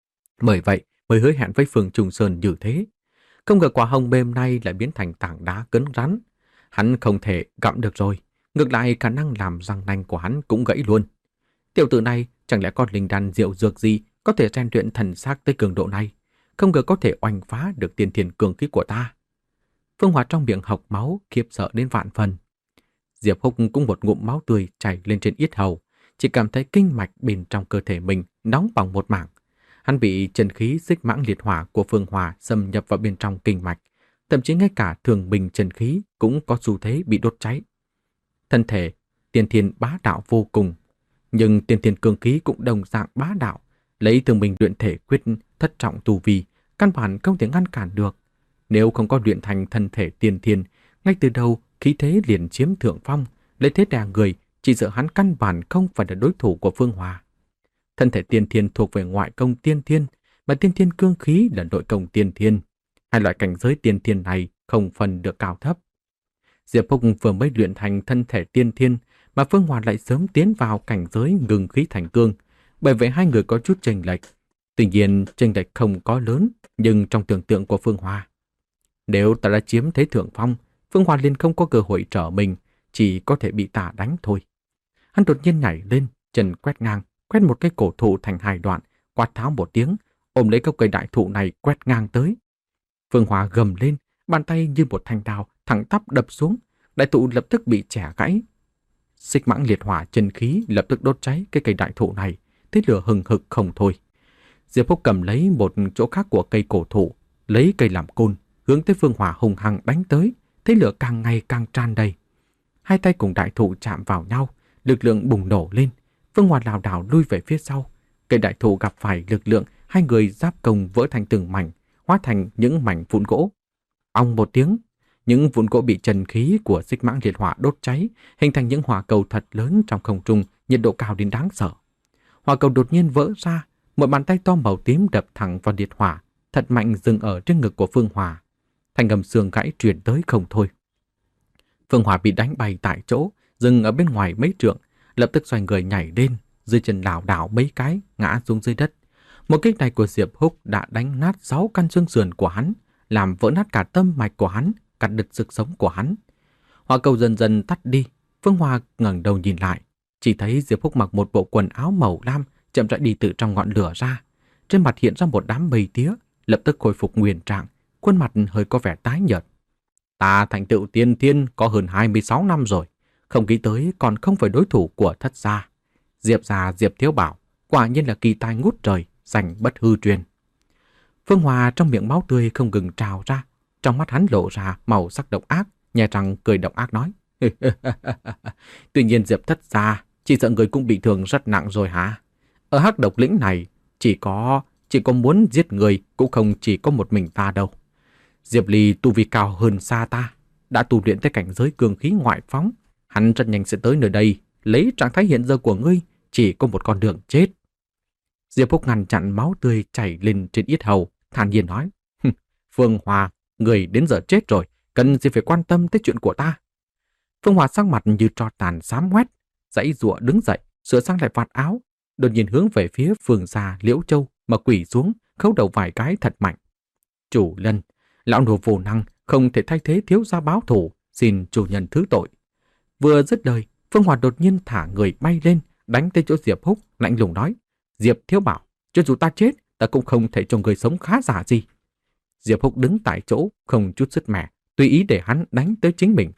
S1: Bởi vậy mới hứa hẹn với Phương Trung Sơn như thế. Không ngờ quả hồng mềm này lại biến thành tảng đá cứng rắn. Hắn không thể gặm được rồi, ngược lại khả năng làm răng nanh của hắn cũng gãy luôn. Tiểu tử này chẳng lẽ con linh đan diệu dược gì có thể rèn luyện thần xác tới cường độ này, không ngờ có thể oanh phá được tiên thiên cường khí của ta. Phương Hòa trong miệng hộc máu, khiếp sợ đến vạn phần. Diệp Húc cũng một ngụm máu tươi chảy lên trên yết hầu, chỉ cảm thấy kinh mạch bên trong cơ thể mình nóng bỏng một mảng. Hắn bị chân khí xích mãng liệt hỏa của Phương Hòa xâm nhập vào bên trong kinh mạch, thậm chí ngay cả thường bình chân khí cũng có xu thế bị đốt cháy. Thân thể tiên thiên bá đạo vô cùng, nhưng tiên thiên cường khí cũng đồng dạng bá đạo, lấy thường bình luyện thể quyết thất trọng tu vi, căn bản không thể ngăn cản được. Nếu không có luyện thành thân thể tiên thiên, ngay từ đầu khí thế liền chiếm thượng phong, lấy thế đè người, chỉ sợ hắn căn bản không phải là đối thủ của Phương Hòa. Thân thể tiên thiên thuộc về ngoại công tiên thiên, mà tiên thiên cương khí là nội công tiên thiên. Hai loại cảnh giới tiên thiên này không phân được cao thấp. Diệp Húc vừa mới luyện thành thân thể tiên thiên, mà Phương Hòa lại sớm tiến vào cảnh giới ngừng khí thành cương, bởi vậy hai người có chút chênh lệch. Tuy nhiên chênh lệch không có lớn, nhưng trong tưởng tượng của Phương Hòa, nếu ta đã chiếm thế thượng phong, Phương Hòa liền không có cơ hội trở mình, chỉ có thể bị ta đánh thôi. Hắn đột nhiên nhảy lên, chân quét ngang, quét một cái cổ thụ thành hai đoạn, quát tháo một tiếng, ôm lấy gốc cây đại thụ này quét ngang tới. Phương Hòa gầm lên, bàn tay như một thanh đao thẳng tắp đập xuống, đại thụ lập tức bị chẻ gãy. Xích mãng liệt hỏa chân khí lập tức đốt cháy cái cây đại thụ này, thế lửa hừng hực không thôi. Diệp Húc cầm lấy một chỗ khác của cây cổ thụ, lấy cây làm côn, hướng tới Phương Hòa hùng hăng đánh tới, thế lửa càng ngày càng tràn đầy. Hai tay cùng đại thụ chạm vào nhau, lực lượng bùng nổ lên. Phương Hòa lảo đảo lui về phía sau. Cây đại thụ gặp phải lực lượng, hai người giáp công vỡ thành từng mảnh, hóa thành những mảnh vụn gỗ. Ong một tiếng, những vụn gỗ bị trần khí của xích mãng liệt hỏa đốt cháy, hình thành những hỏa cầu thật lớn trong không trung, nhiệt độ cao đến đáng sợ. Hỏa cầu đột nhiên vỡ ra, một bàn tay to màu tím đập thẳng vào liệt hỏa, thật mạnh dừng ở trên ngực của Phương Hòa. Thanh âm xương gãy truyền tới không thôi. Phương Hòa bị đánh bay tại chỗ, dừng ở bên ngoài mấy trượng, lập tức xoay người nhảy lên, dưới chân lảo đảo mấy cái, ngã xuống dưới đất. Một kích này của Diệp Húc đã đánh nát sáu căn xương sườn của hắn, làm vỡ nát cả tâm mạch của hắn, cắt đứt sức sống của hắn. Hỏa cầu dần dần tắt đi, Phương Hòa ngẩng đầu nhìn lại, chỉ thấy Diệp Húc mặc một bộ quần áo màu lam, chậm rãi đi từ trong ngọn lửa ra. Trên mặt hiện ra một đám mây tía, lập tức khôi phục nguyên trạng, khuôn mặt hơi có vẻ tái nhợt. Ta thành tựu tiên thiên có hơn hai mươi sáu năm rồi, không nghĩ tới còn không phải đối thủ của Thất gia. Diệp gia Diệp Thiếu Bảo, quả nhiên là kỳ tài ngút trời, giành bất hư truyền. Phương Hòa trong miệng máu tươi không ngừng trào ra, trong mắt hắn lộ ra màu sắc độc ác, nhè răng cười độc ác nói: Tuy nhiên Diệp Thất gia, chỉ sợ người cũng bị thương rất nặng rồi hả? Ở Hắc Độc Lĩnh này, chỉ có chỉ có muốn giết người cũng không chỉ có một mình ta đâu. Diệp Ly tu vi cao hơn xa ta, đã tu luyện tới cảnh giới cường khí ngoại phóng, hắn rất nhanh sẽ tới nơi đây, lấy trạng thái hiện giờ của ngươi, chỉ có một con đường chết. Diệp Húc ngăn chặn máu tươi chảy lên trên yết hầu, thản nhiên nói: Phương Hòa, người đến giờ chết rồi, cần gì phải quan tâm tới chuyện của ta? Phương Hòa sắc mặt như tro tàn xám ngoét, dãy giụa đứng dậy, sửa sang lại vạt áo, đột nhiên hướng về phía phường già Liễu Châu mà quỳ xuống, khấu đầu vài cái thật mạnh. Chủ Lân, lão nô vô năng, không thể thay thế thiếu gia báo thù, xin chủ nhân thứ tội. Vừa dứt lời, Phương Hòa đột nhiên thả người bay lên, đánh tới chỗ Diệp Húc, lạnh lùng nói: Diệp Thiếu Bảo, cho dù ta chết, ta cũng không thể cho người sống khá giả gì. Diệp Húc đứng tại chỗ, không chút sức mẻ, tùy ý để hắn đánh tới chính mình.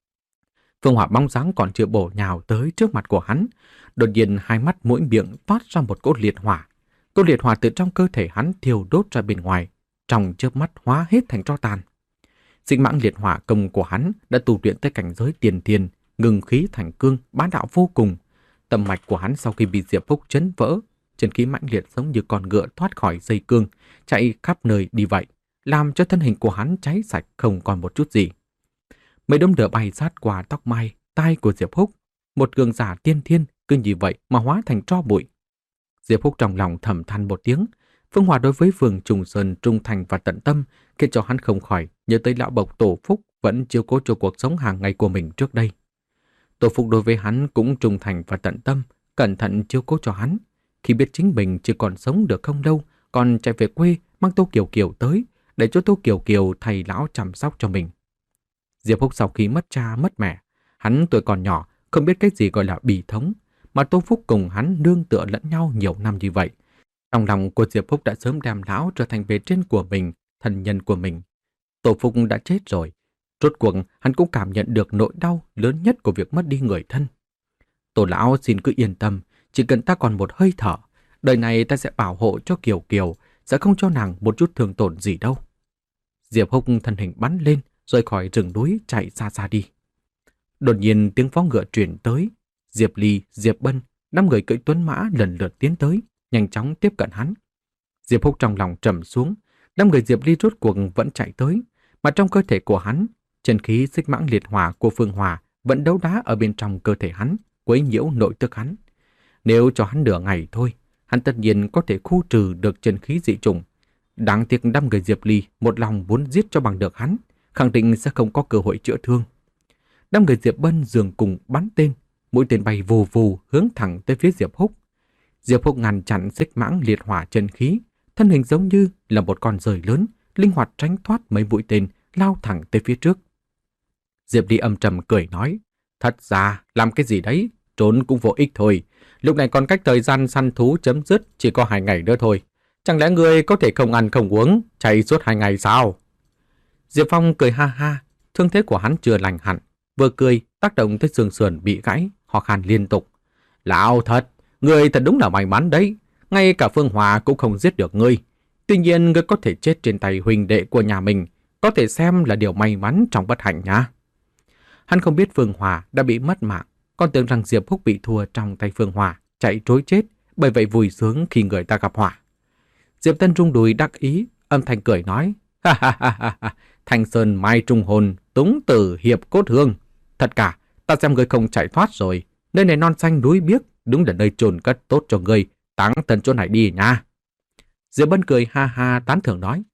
S1: Phương Hòa bóng dáng còn chưa bổ nhào tới trước mặt của hắn, đột nhiên hai mắt mũi miệng toát ra một cỗ liệt hỏa. Cỗ liệt hỏa từ trong cơ thể hắn thiêu đốt ra bên ngoài, trong chớp mắt hóa hết thành tro tàn. Sinh mãng liệt hỏa công của hắn đã tu luyện tới cảnh giới tiền thiên, ngừng khí thành cương, bá đạo vô cùng. Tâm mạch của hắn sau khi bị Diệp Húc chấn vỡ, chân khí mãnh liệt giống như con ngựa thoát khỏi dây cương, chạy khắp nơi đi vậy, làm cho thân hình của hắn cháy sạch không còn một chút gì. Mấy đốm lửa bay sát qua tóc mai, tai của Diệp Húc, một cường giả tiên thiên cứ như vậy mà hóa thành tro bụi. Diệp Húc trong lòng thầm than một tiếng. Phương Hòa đối với Phường Trùng Sơn trung thành và tận tâm, khiến cho hắn không khỏi nhớ tới lão bộc Tổ Phúc vẫn chiếu cố cho cuộc sống hàng ngày của mình trước đây. Tổ Phúc đối với hắn cũng trung thành và tận tâm, cẩn thận chiếu cố cho hắn. Khi biết chính mình chỉ còn sống được không lâu, còn chạy về quê mang Tô Kiều Kiều tới, để cho Tô Kiều Kiều thầy lão chăm sóc cho mình. Diệp Húc sau khi mất cha mất mẹ, hắn tuổi còn nhỏ, không biết cái gì gọi là bì thống, mà Tô Phúc cùng hắn nương tựa lẫn nhau nhiều năm như vậy. Trong lòng của Diệp Húc đã sớm đem lão trở thành bề trên của mình, thân nhân của mình. Tổ Phúc đã chết rồi, rốt cuộc hắn cũng cảm nhận được nỗi đau lớn nhất của việc mất đi người thân. Tổ lão xin cứ yên tâm, chỉ cần ta còn một hơi thở, đời này ta sẽ bảo hộ cho Kiều Kiều, sẽ không cho nàng một chút thương tổn gì đâu. Diệp Húc thân hình bắn lên, rời khỏi rừng núi chạy xa xa đi. Đột nhiên tiếng vó ngựa truyền tới, Diệp Ly, Diệp Bân, năm người cưỡi tuấn mã lần lượt tiến tới, nhanh chóng tiếp cận hắn. Diệp Húc trong lòng trầm xuống, năm người Diệp Ly rốt cuộc vẫn chạy tới, mà trong cơ thể của hắn, chân khí xích mãng liệt hỏa của Phương Hòa vẫn đấu đá ở bên trong cơ thể hắn, quấy nhiễu nội tức hắn. Nếu cho hắn nửa ngày thôi, hắn tất nhiên có thể khu trừ được chân khí dị trùng. Đáng tiếc năm người Diệp Ly một lòng muốn giết cho bằng được hắn, khẳng định sẽ không có cơ hội chữa thương. Năm người Diệp Bân dường cùng bắn tên, mũi tên bay vù vù hướng thẳng tới phía Diệp Húc. Diệp Húc ngăn chặn xích mãng liệt hỏa chân khí, thân hình giống như là một con rời lớn, linh hoạt tránh thoát mấy mũi tên, lao thẳng tới phía trước. Diệp Ly âm trầm cười nói: Thật ra, làm cái gì đấy, trốn cũng vô ích thôi. Lúc này còn cách thời gian săn thú chấm dứt chỉ có hai ngày nữa thôi. Chẳng lẽ ngươi có thể không ăn không uống, chạy suốt hai ngày sao? Diệp Phong cười ha ha, thương thế của hắn chưa lành hẳn, vừa cười tác động tới xương sườn bị gãy, ho khan liên tục. Lão thật, ngươi thật đúng là may mắn đấy, ngay cả Phương Hòa cũng không giết được ngươi. Tuy nhiên ngươi có thể chết trên tay huynh đệ của nhà mình, có thể xem là điều may mắn trong bất hạnh nha. Hắn không biết Phương Hòa đã bị mất mạng, còn tưởng rằng Diệp Húc bị thua trong tay Phương Hòa, chạy trối chết, bởi vậy vui sướng khi người ta gặp họa. Diệp Tân rung đùi đắc ý, âm thanh cười nói: Ha ha ha ha, Thanh sơn mai trung hồn, túng tử hiệp cốt hương. Thật cả, ta xem ngươi không chạy thoát rồi. Nơi này non xanh núi biếc, đúng là nơi chôn cất tốt cho ngươi. Táng thân chỗ này đi nha. Diệp Bân cười ha ha tán thưởng nói.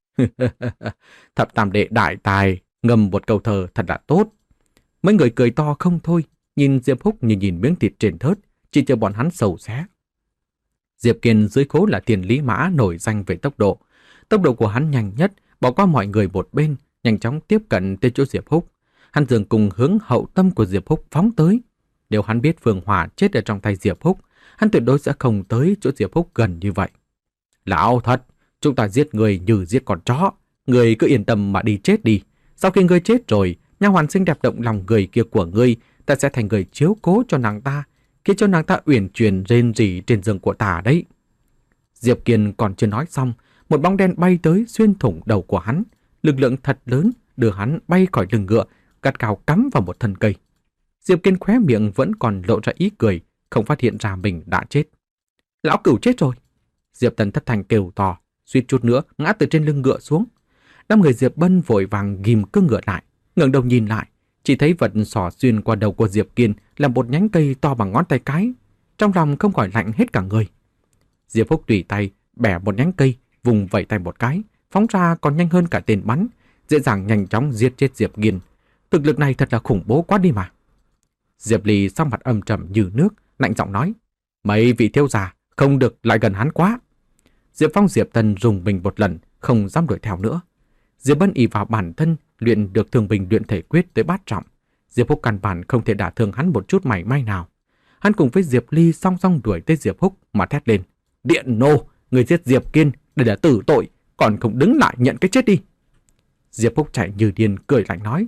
S1: Thập tam đệ đại tài, ngầm một câu thơ thật là tốt. Mấy người cười to không thôi, nhìn Diệp Húc như nhìn miếng thịt trên thớt, chỉ cho bọn hắn sầu xé. Diệp Kiên dưới khố là tiền lý mã nổi danh về tốc độ. Tốc độ của hắn nhanh nhất, bỏ qua mọi người một bên, nhanh chóng tiếp cận tới chỗ Diệp Húc. Hắn dường cùng hướng hậu tâm của Diệp Húc phóng tới. Nếu hắn biết Phương Hỏa chết ở trong tay Diệp Húc, hắn tuyệt đối sẽ không tới chỗ Diệp Húc gần như vậy. Lão thật, chúng ta giết người như giết con chó. Người cứ yên tâm mà đi chết đi. Sau khi ngươi chết rồi, nha hoàn xinh đẹp động lòng người kia của ngươi, ta sẽ thành người chiếu cố cho nàng ta, khiến cho nàng ta uyển chuyển rên rỉ trên giường của ta đấy. Diệp Kiên còn chưa nói xong, một bóng đen bay tới xuyên thủng đầu của hắn. Lực lượng thật lớn đưa hắn bay khỏi lưng ngựa, gắt gao cắm vào một thân cây. Diệp Kiên khóe miệng vẫn còn lộ ra ý cười, không phát hiện ra mình đã chết. Lão Cửu chết rồi. Diệp Tần thất thanh kêu to, suýt chút nữa ngã từ trên lưng ngựa xuống. Đám người Diệp Bân vội vàng ghim cương ngựa lại, ngẩng đầu nhìn lại, chỉ thấy vật xỏ xuyên qua đầu của Diệp Kiên là một nhánh cây to bằng ngón tay cái. Trong lòng không khỏi lạnh hết cả người. Diệp Húc tùy tay bẻ một nhánh cây, vùng vẩy tay một cái, phóng ra còn nhanh hơn cả tên bắn, dễ dàng nhanh chóng giết chết Diệp Kiên. Thực lực này thật là khủng bố quá đi mà. Diệp Ly sắc mặt âm trầm như nước, lạnh giọng nói: mấy vị thiếu gia không được lại gần hắn quá. Diệp Phong Diệp Tần dùng mình một lần, không dám đuổi theo nữa. Diệp Bân ỷ vào bản thân luyện được Thường Bình luyện thể quyết tới bát trọng. Diệp Húc căn bản không thể đả thương hắn một chút mảy may nào. Hắn cùng với Diệp Ly song song đuổi tới Diệp Húc mà thét lên: Điện nô, người giết Diệp Kiên để là tử tội, còn không đứng lại nhận cái chết đi. Diệp Húc chạy như điên cười lạnh nói: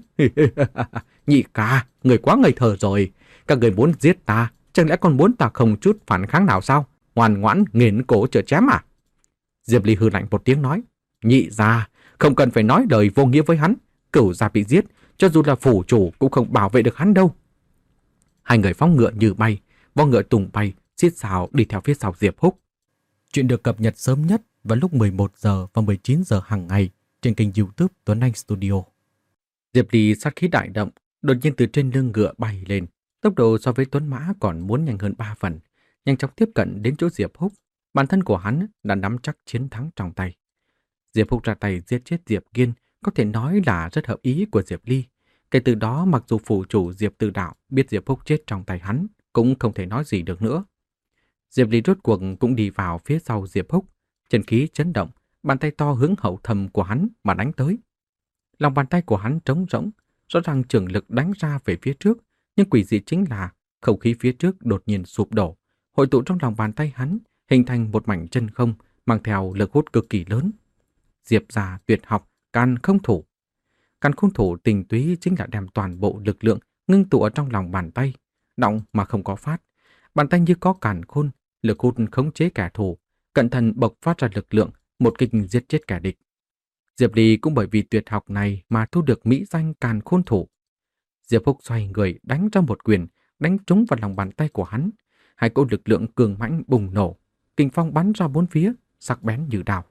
S1: Nhị ca, người quá ngây thơ rồi. Các người muốn giết ta, chẳng lẽ còn muốn ta không chút phản kháng nào sao? Ngoan ngoãn nghiến cổ chờ chém à? Diệp Ly hừ lạnh một tiếng nói: Nhị gia, không cần phải nói lời vô nghĩa với hắn. Cửu gia bị giết, cho dù là phủ chủ cũng không bảo vệ được hắn đâu. Hai người phóng ngựa như bay, vó ngựa tung bay, xít xào đi theo phía sau Diệp Húc. Chuyện được cập nhật sớm nhất vào lúc mười một giờ và mười chín giờ hàng ngày trên kênh YouTube Tuấn Anh Studio. Diệp Ly sát khí đại động, đột nhiên từ trên lưng ngựa bay lên, tốc độ so với Tuấn Mã còn muốn nhanh hơn ba phần, nhanh chóng tiếp cận đến chỗ Diệp Húc. Bản thân của hắn đã nắm chắc chiến thắng trong tay. Diệp Húc ra tay giết chết Diệp Kiên, có thể nói là rất hợp ý của Diệp Ly. Kể từ đó, mặc dù phủ chủ Diệp Tư Đạo biết Diệp Húc chết trong tay hắn, cũng không thể nói gì được nữa. Diệp Ly rốt cuộc cũng đi vào phía sau Diệp Húc, chân khí chấn động, bàn tay to hướng hậu thầm của hắn mà đánh tới. Lòng bàn tay của hắn trống rỗng, rõ ràng trường lực đánh ra về phía trước, nhưng quỷ dị chính là không khí phía trước đột nhiên sụp đổ, hội tụ trong lòng bàn tay hắn, hình thành một mảnh chân không mang theo lực hút cực kỳ lớn. Diệp gia tuyệt học Càn Không Thủ. Càn Không Thủ tình túy chính là đem toàn bộ lực lượng ngưng tụ ở trong lòng bàn tay, động mà không có phát. Bàn tay như có càn khôn, lực hút khống chế kẻ thù, cẩn thận bộc phát ra lực lượng, một kích giết chết kẻ địch. Diệp Ly cũng bởi vì tuyệt học này mà thu được mỹ danh Càn Khôn Thủ. Diệp Húc xoay người đánh ra một quyền, đánh trúng vào lòng bàn tay của hắn. Hai cỗ lực lượng cường mãnh bùng nổ, kình phong bắn ra bốn phía, sắc bén như đao.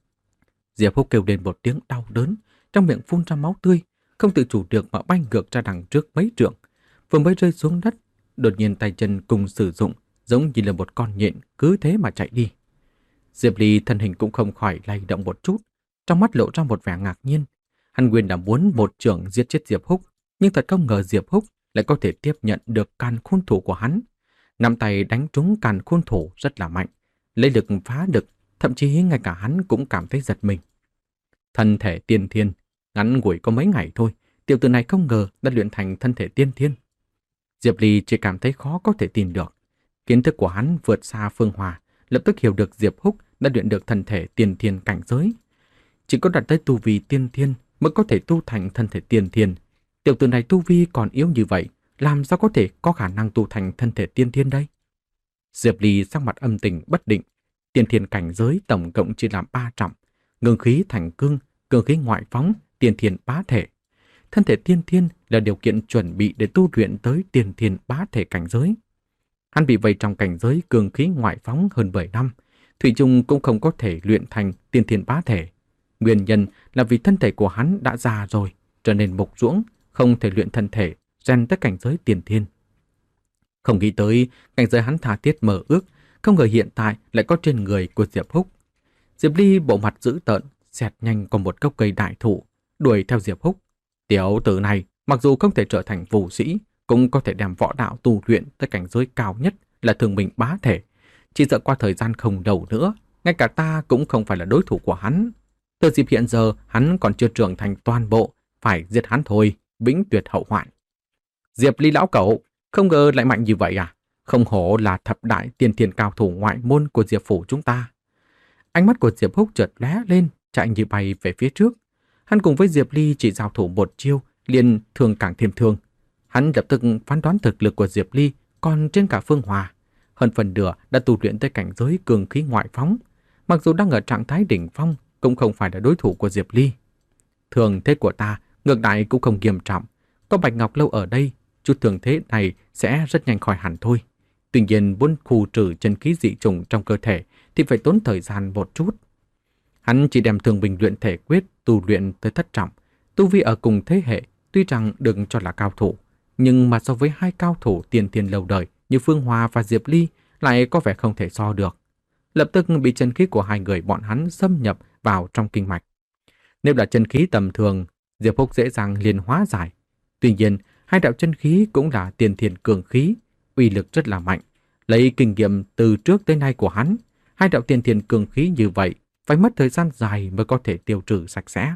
S1: Diệp Húc kêu lên một tiếng đau đớn, trong miệng phun ra máu tươi, không tự chủ được mà bay ngược ra đằng trước mấy trượng. Vừa mới rơi xuống đất, đột nhiên tay chân cùng sử dụng, giống như là một con nhện cứ thế mà chạy đi. Diệp Ly thân hình cũng không khỏi lay động một chút, trong mắt lộ ra một vẻ ngạc nhiên. Hắn nguyên đã muốn một chưởng giết chết Diệp Húc, nhưng thật không ngờ Diệp Húc lại có thể tiếp nhận được Càn Khôn Thủ của hắn. Nắm tay đánh trúng Càn Khôn Thủ rất là mạnh, lấy lực phá lực, thậm chí ngay cả hắn cũng cảm thấy giật mình. Thân thể tiên thiên, ngắn ngủi có mấy ngày thôi, tiểu tử này không ngờ đã luyện thành thân thể tiên thiên. Diệp Ly chỉ cảm thấy khó có thể tin được. Kiến thức của hắn vượt xa Phương Hòa, lập tức hiểu được Diệp Húc đã luyện được thân thể tiên thiên cảnh giới. Chỉ có đạt tới tu vi tiên thiên mới có thể tu thành thân thể tiên thiên. Tiểu tử này tu vi còn yếu như vậy, làm sao có thể có khả năng tu thành thân thể tiên thiên đây? Diệp Ly sắc mặt âm tình bất định. Tiên thiên cảnh giới tổng cộng chỉ làm ba trọng, ngưng khí thành cương, cương khí ngoại phóng, tiên thiên bá thể. Thân thể tiên thiên là điều kiện chuẩn bị để tu luyện tới tiên thiên bá thể cảnh giới. Hắn bị vây trong cảnh giới cương khí ngoại phóng hơn bảy năm, thủy chung cũng không có thể luyện thành tiên thiên bá thể. Nguyên nhân là vì thân thể của hắn đã già rồi, trở nên mục ruỗng, không thể luyện thân thể, rèn tới cảnh giới tiền thiên. Không nghĩ tới cảnh giới hắn tha thiết mơ ước, không ngờ hiện tại lại có trên người của Diệp Húc. Diệp Ly bộ mặt dữ tợn, xẹt nhanh qua một gốc cây đại thụ, đuổi theo Diệp Húc. Tiểu tử này, mặc dù không thể trở thành vũ sĩ, cũng có thể đem võ đạo tu luyện tới cảnh giới cao nhất là thường bình bá thể. Chỉ sợ qua thời gian không lâu nữa, ngay cả ta cũng không phải là đối thủ của hắn. Từ dịp hiện giờ, hắn còn chưa trưởng thành toàn bộ, phải giết hắn thôi, vĩnh tuyệt hậu hoạn. Diệp Ly lão cẩu, không ngờ lại mạnh như vậy à? Không hổ là thập đại tiên thiên cao thủ ngoại môn của Diệp phủ chúng ta. Ánh mắt của Diệp Húc chợt lóe lên, chạy như bay về phía trước. Hắn cùng với Diệp Ly chỉ giao thủ một chiêu, liền thương càng thêm thương. Hắn lập tức phán đoán thực lực của Diệp Ly còn trên cả Phương Hòa. Hơn phần nửa đã tu luyện tới cảnh giới cường khí ngoại phóng. Mặc dù đang ở trạng thái đỉnh phong, cũng không phải là đối thủ của Diệp Ly. Thường thế của ta, ngược lại cũng không nghiêm trọng. Có Bạch Ngọc Lâu ở đây, chút thường thế này sẽ rất nhanh khỏi hẳn thôi. Tuy nhiên muốn khu trừ chân khí dị trùng trong cơ thể thì phải tốn thời gian một chút. Hắn chỉ đem thường bình luyện thể quyết tu luyện tới thất trọng. Tu vi ở cùng thế hệ tuy rằng đừng cho là cao thủ, nhưng mà so với hai cao thủ tiền thiên lâu đời như Phương Hòa và Diệp Ly lại có vẻ không thể so được. Lập tức bị chân khí của hai người bọn hắn xâm nhập vào trong kinh mạch. Nếu là chân khí tầm thường, Diệp Húc dễ dàng liền hóa giải. Tuy nhiên, hai đạo chân khí cũng là tiền thiên cường khí, uy lực rất là mạnh. Lấy kinh nghiệm từ trước tới nay của hắn, hai đạo tiền thiên cường khí như vậy phải mất thời gian dài mới có thể tiêu trừ sạch sẽ.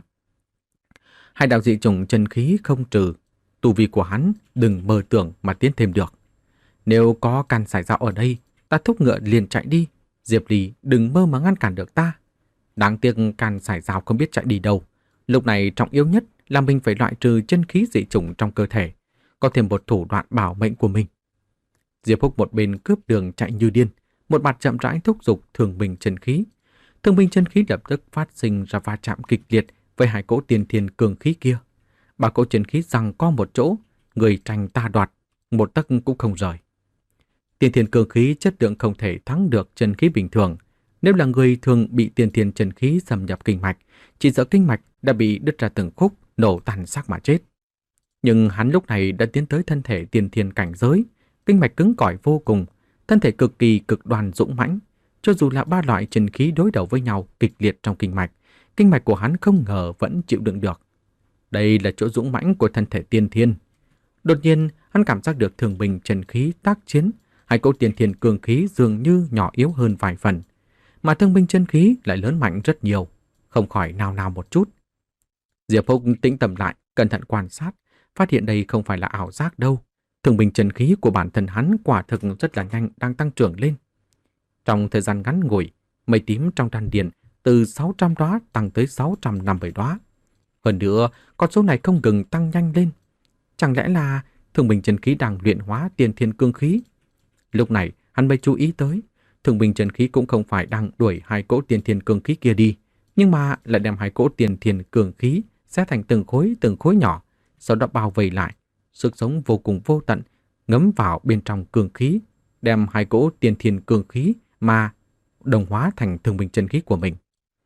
S1: Hai đạo dị chủng chân khí không trừ, tu vi của hắn đừng mơ tưởng mà tiến thêm được. Nếu có Can Sải Dao ở đây, ta thúc ngựa liền chạy đi. Diệp Ly đừng mơ mà ngăn cản được ta. Đáng tiếc Can Sải Dao không biết chạy đi đâu. Lúc này trọng yếu nhất là mình phải loại trừ chân khí dị chủng trong cơ thể, có thêm một thủ đoạn bảo mệnh của mình. Diệp Húc một bên cướp đường chạy như điên, một mặt chậm rãi thúc giục thường bình chân khí. Thường bình chân khí lập tức phát sinh ra va chạm kịch liệt với hai cỗ tiền thiên cường khí kia. Ba cỗ chân khí giằng co một chỗ, người tranh ta đoạt, một tấc cũng không rời. Tiền thiên cường khí chất lượng không thể thắng được chân khí bình thường. Nếu là người thường bị tiền thiên chân khí xâm nhập kinh mạch, chỉ sợ kinh mạch đã bị đứt ra từng khúc, nổ tàn xác mà chết. Nhưng hắn lúc này đã tiến tới thân thể tiền thiên cảnh giới, kinh mạch cứng cỏi vô cùng, thân thể cực kỳ cực đoan dũng mãnh. Cho dù là ba loại chân khí đối đầu với nhau kịch liệt trong kinh mạch, kinh mạch của hắn không ngờ vẫn chịu đựng được. Đây là chỗ dũng mãnh của thân thể tiên thiên. Đột nhiên, hắn cảm giác được thường bình chân khí tác chiến, hai cỗ tiền thiên cường khí dường như nhỏ yếu hơn vài phần, mà thương binh chân khí lại lớn mạnh rất nhiều, không khỏi nao nao một chút. Diệp Húc tĩnh tâm lại, cẩn thận quan sát, phát hiện đây không phải là ảo giác đâu. Thương binh chân khí của bản thân hắn quả thực rất là nhanh đang tăng trưởng lên. Trong thời gian ngắn ngủi, mây tím trong đan điền từ sáu trăm đóa tăng tới sáu trăm năm mươi đóa. Hơn nữa, con số này không ngừng tăng nhanh lên. Chẳng lẽ là thương binh chân khí đang luyện hóa tiền thiên cương khí? Lúc này, hắn mới chú ý tới, thương binh chân khí cũng không phải đang đuổi hai cỗ tiền thiên cương khí kia đi, nhưng mà lại đem hai cỗ tiền thiên cương khí xé thành từng khối từng khối nhỏ, sau đó bao vây lại, sức sống vô cùng vô tận ngấm vào bên trong cương khí, đem hai cỗ tiền thiên cương khí mà đồng hóa thành thương binh chân khí của mình.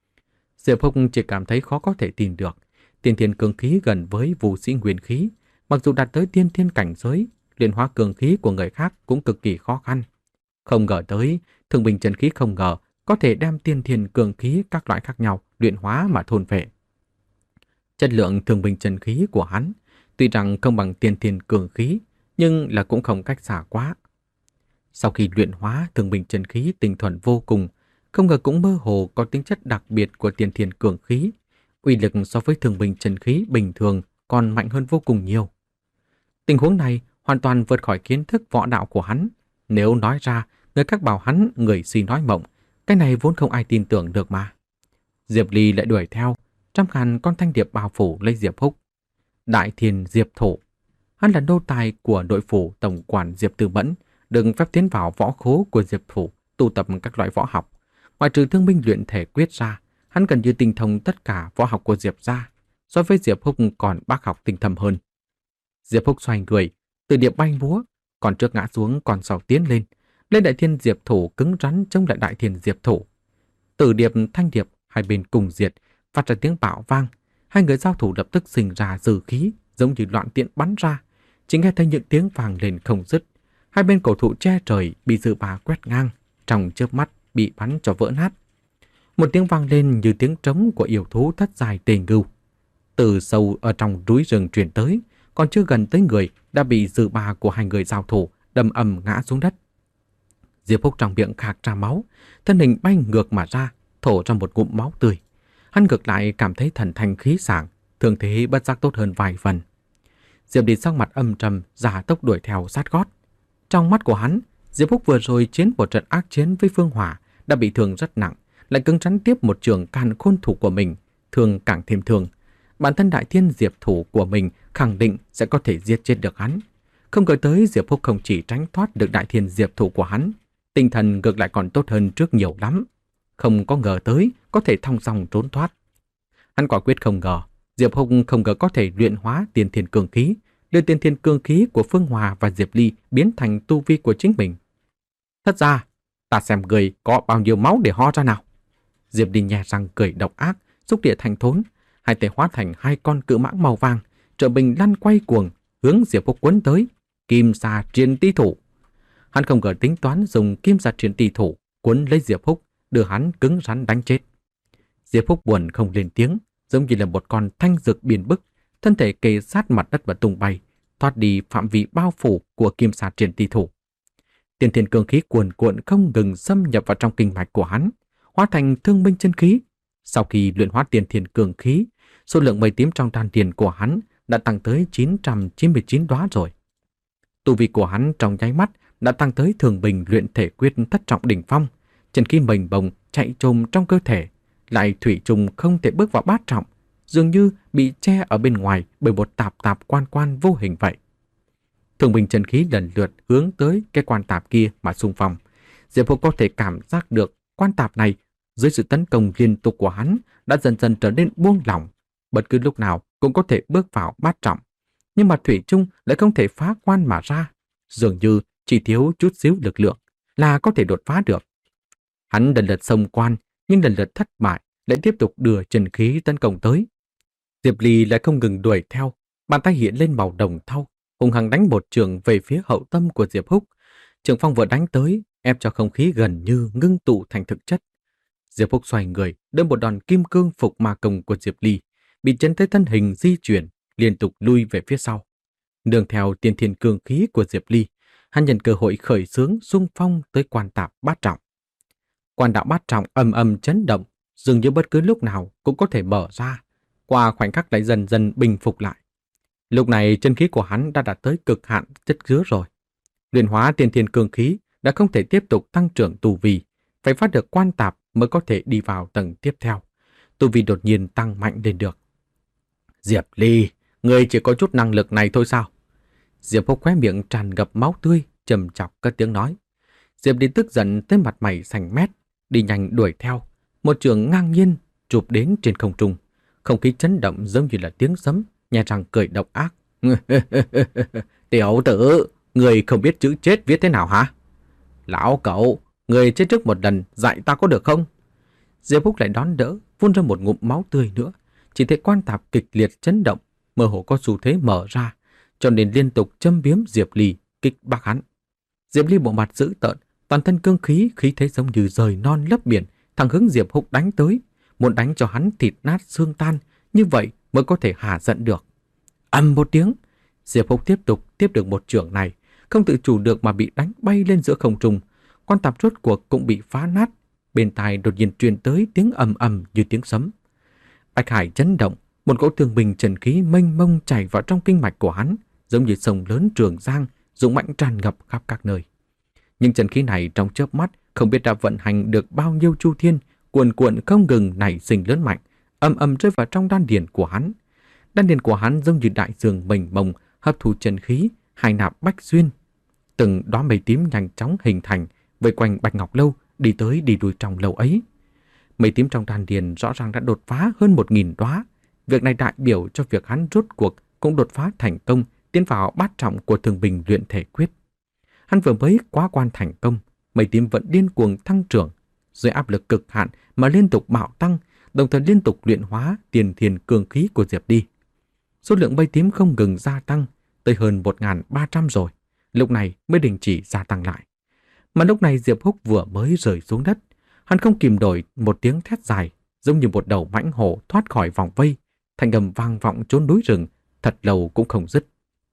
S1: Diệp Húc chỉ cảm thấy khó có thể tin được, tiền thiên cương khí gần với vũ sĩ nguyên khí, mặc dù đạt tới tiên thiên cảnh giới, luyện hóa cương khí của người khác cũng cực kỳ khó khăn. Không ngờ tới, thương binh chân khí không ngờ có thể đem tiên thiên cương khí các loại khác nhau luyện hóa mà thôn phệ. Chất lượng thương binh chân khí của hắn tuy rằng không bằng tiên thiên cường khí, nhưng là cũng không cách xa quá. Sau khi luyện hóa thương binh chân khí tinh thuần vô cùng, không ngờ cũng mơ hồ có tính chất đặc biệt của tiên thiên cường khí, uy lực so với thương binh chân khí bình thường còn mạnh hơn vô cùng nhiều. Tình huống này hoàn toàn vượt khỏi kiến thức võ đạo của hắn. Nếu nói ra, người khác bảo hắn người si nói mộng, cái này vốn không ai tin tưởng được mà. Diệp Ly lại đuổi theo, trăm ngàn con thanh điệp bao phủ lấy Diệp Húc. Đại Thiên Diệp Thổ, hắn là nô tài của đội phủ tổng quản Diệp Tư Mẫn, đừng phép tiến vào võ khố của Diệp Thủ, tu tập các loại võ học. Ngoài trừ thương binh luyện thể quyết ra, hắn gần như tinh thông tất cả võ học của Diệp gia, so với Diệp Húc còn bác học tinh thâm hơn. Diệp Húc xoay người, từ điệp bay múa, còn trước ngã xuống còn sau tiến lên, lên Đại Thiên Diệp Thủ cứng rắn chống lại Đại Thiên Diệp Thủ. Từ điệp thanh điệp hai bên cùng diệt, phát ra tiếng bạo vang. Hai người giao thủ lập tức sinh ra dư khí, giống như loạn tiễn bắn ra. Chỉ nghe thấy những tiếng vang lên không dứt. Hai bên cổ thụ che trời bị dư ba quét ngang, trong chớp mắt bị bắn cho vỡ nát. Một tiếng vang lên như tiếng trống của yêu thú thất dài tề ngưu. Từ sâu ở trong núi rừng truyền tới, còn chưa gần tới người đã bị dư ba của hai người giao thủ đâm ầm ngã xuống đất. Diệp Húc trong miệng khạc ra máu, thân hình bay ngược mà ra, thổ ra một ngụm máu tươi. Hắn ngược lại cảm thấy thần thanh khí sảng, thường thế bất giác tốt hơn vài phần. Diệp Đi sắc mặt âm trầm, giả tốc đuổi theo sát gót. Trong mắt của hắn, Diệp Húc vừa rồi chiến một trận ác chiến với Phương Hỏa đã bị thương rất nặng, lại cứng rắn tiếp một trường càn khôn thủ của mình, thương càng thêm thương. Bản thân đại thiên Diệp thủ của mình khẳng định sẽ có thể giết chết được hắn. Không ngờ tới Diệp Húc không chỉ tránh thoát được đại thiên Diệp thủ của hắn, tinh thần ngược lại còn tốt hơn trước nhiều lắm. Không có ngờ tới có thể thong dong trốn thoát. Hắn quả quyết không ngờ Diệp Húc không ngờ có thể luyện hóa tiên thiên cương khí, đưa tiên thiên cương khí của Phương Hòa và Diệp Ly biến thành tu vi của chính mình. Thật ra, ta xem người có bao nhiêu máu để ho ra nào. Diệp Ly nhè răng cười độc ác, xúc địa thành thốn, hai tay hóa thành hai con cự mãng màu vàng, trợ bình lăn quay cuồng, hướng Diệp Húc quấn tới. Kim Sa Triền Ti Thủ. Hắn không ngờ tính toán dùng Kim Sa Triền Ti Thủ quấn lấy Diệp Húc, đưa hắn cứng rắn đánh chết. Diệp Húc buồn không lên tiếng, giống như là một con thanh dược biển bức, thân thể kề sát mặt đất và tung bay, thoát đi phạm vi bao phủ của Kim Sa Triền Ti Thủ. Tiên thiên cương khí cuồn cuộn không ngừng xâm nhập vào trong kinh mạch của hắn, hóa thành thương minh chân khí. Sau khi luyện hóa tiên thiên cương khí, số lượng mây tím trong đan điền của hắn đã tăng tới chín trăm chín mươi chín đóa rồi. Tu vi của hắn trong nháy mắt đã tăng tới thường bình luyện thể quyết thất trọng đỉnh phong, chân khí mênh mông chạy trồm trong cơ thể, lại thủy chung không thể bước vào bát trọng, dường như bị che ở bên ngoài bởi một tạp tạp quan quan vô hình vậy. Thường bình chân khí lần lượt hướng tới cái quan tạp kia mà xung phong. Diệp Húc có thể cảm giác được quan tạp này dưới sự tấn công liên tục của hắn đã dần dần trở nên buông lỏng, bất cứ lúc nào cũng có thể bước vào bát trọng. Nhưng mà thủy chung lại không thể phá quan mà ra, dường như chỉ thiếu chút xíu lực lượng là có thể đột phá được. Hắn lần lượt xông quan, nhưng lần lượt thất bại, lại tiếp tục đưa chân khí tấn công tới. Diệp Ly lại không ngừng đuổi theo, bàn tay hiện lên màu đồng thau, hùng hăng đánh một trường về phía hậu tâm của Diệp Húc. Trường phong vừa đánh tới, ép cho không khí gần như ngưng tụ thành thực chất. Diệp Húc xoay người, đỡ một đòn kim cương phục ma công của Diệp Ly, bị chấn tới thân hình di chuyển, liên tục lui về phía sau. Nương theo tiên thiên cương khí của Diệp Ly, hắn nhân cơ hội khởi xướng xung phong tới quan tạp bát trọng. Quan đạo bát trọng ầm ầm chấn động, dường như bất cứ lúc nào cũng có thể mở ra, qua khoảnh khắc lại dần dần bình phục lại. Lúc này chân khí của hắn đã đạt tới cực hạn chất chứa rồi. Luyện hóa tiên thiên cương khí đã không thể tiếp tục tăng trưởng tu vi, phải phát được quan tạp mới có thể đi vào tầng tiếp theo. Tu vi đột nhiên tăng mạnh lên được. Diệp Ly, người chỉ có chút năng lực này thôi sao? Diệp Húc khóe miệng tràn ngập máu tươi, trầm chọc cất tiếng nói. Diệp Ly tức giận tới mặt mày xanh mét, đi nhanh đuổi theo, một trường ngang nhiên chụp đến trên không trung. Không khí chấn động giống như là tiếng sấm, nhè răng cười độc ác. Tiểu tử, người không biết chữ chết viết thế nào hả? Lão cậu, người chết trước một lần, dạy ta có được không? Diệp Húc lại đón đỡ, phun ra một ngụm máu tươi nữa. Chỉ thấy quan tạp kịch liệt chấn động, mơ hồ có xu thế mở ra, cho nên liên tục châm biếm Diệp Ly, kích bác hắn. Diệp Ly bộ mặt dữ tợn, toàn thân cương khí, khí thế giống như rời non lấp biển, thẳng hướng Diệp Húc đánh tới, muốn đánh cho hắn thịt nát xương tan, như vậy mới có thể hạ giận được. Ầm một tiếng, Diệp Húc tiếp tục tiếp được một chưởng này, không tự chủ được mà bị đánh bay lên giữa không trung. Quan tạp rốt cuộc cũng bị phá nát, bên tai đột nhiên truyền tới tiếng ầm ầm như tiếng sấm. Bạch hải chấn động, một cỗ thương bình trần khí mênh mông chảy vào trong kinh mạch của hắn, giống như sông lớn Trường Giang, dũng mãnh tràn ngập khắp các nơi. Nhưng trần khí này trong chớp mắt không biết đã vận hành được bao nhiêu chu thiên, cuồn cuộn không ngừng nảy sinh lớn mạnh, ầm ầm rơi vào trong đan điền của hắn. Đan điền của hắn giống như đại dương mênh mông, hấp thu trần khí, hải nạp bách xuyên. Từng đóa mây tím nhanh chóng hình thành, vây quanh Bạch Ngọc Lâu, đi tới đi lui trong lâu ấy. Mây tím trong đan điền rõ ràng đã đột phá hơn một nghìn đóa. Việc này đại biểu cho việc hắn rốt cuộc cũng đột phá thành công, tiến vào bát trọng của thường bình luyện thể quyết. Hắn vừa mới quá quan thành công, mây tím vẫn điên cuồng tăng trưởng, dưới áp lực cực hạn mà liên tục bạo tăng, đồng thời liên tục luyện hóa tiền thiền cường khí của Diệp Ly. Số lượng mây tím không ngừng gia tăng, tới hơn một nghìn ba trăm rồi, lúc này mới đình chỉ gia tăng lại. Mà lúc này Diệp Húc vừa mới rơi xuống đất, hắn không kìm nổi một tiếng thét dài, giống như một đầu mãnh hổ thoát khỏi vòng vây, thanh âm vang vọng chốn núi rừng, thật lâu cũng không dứt.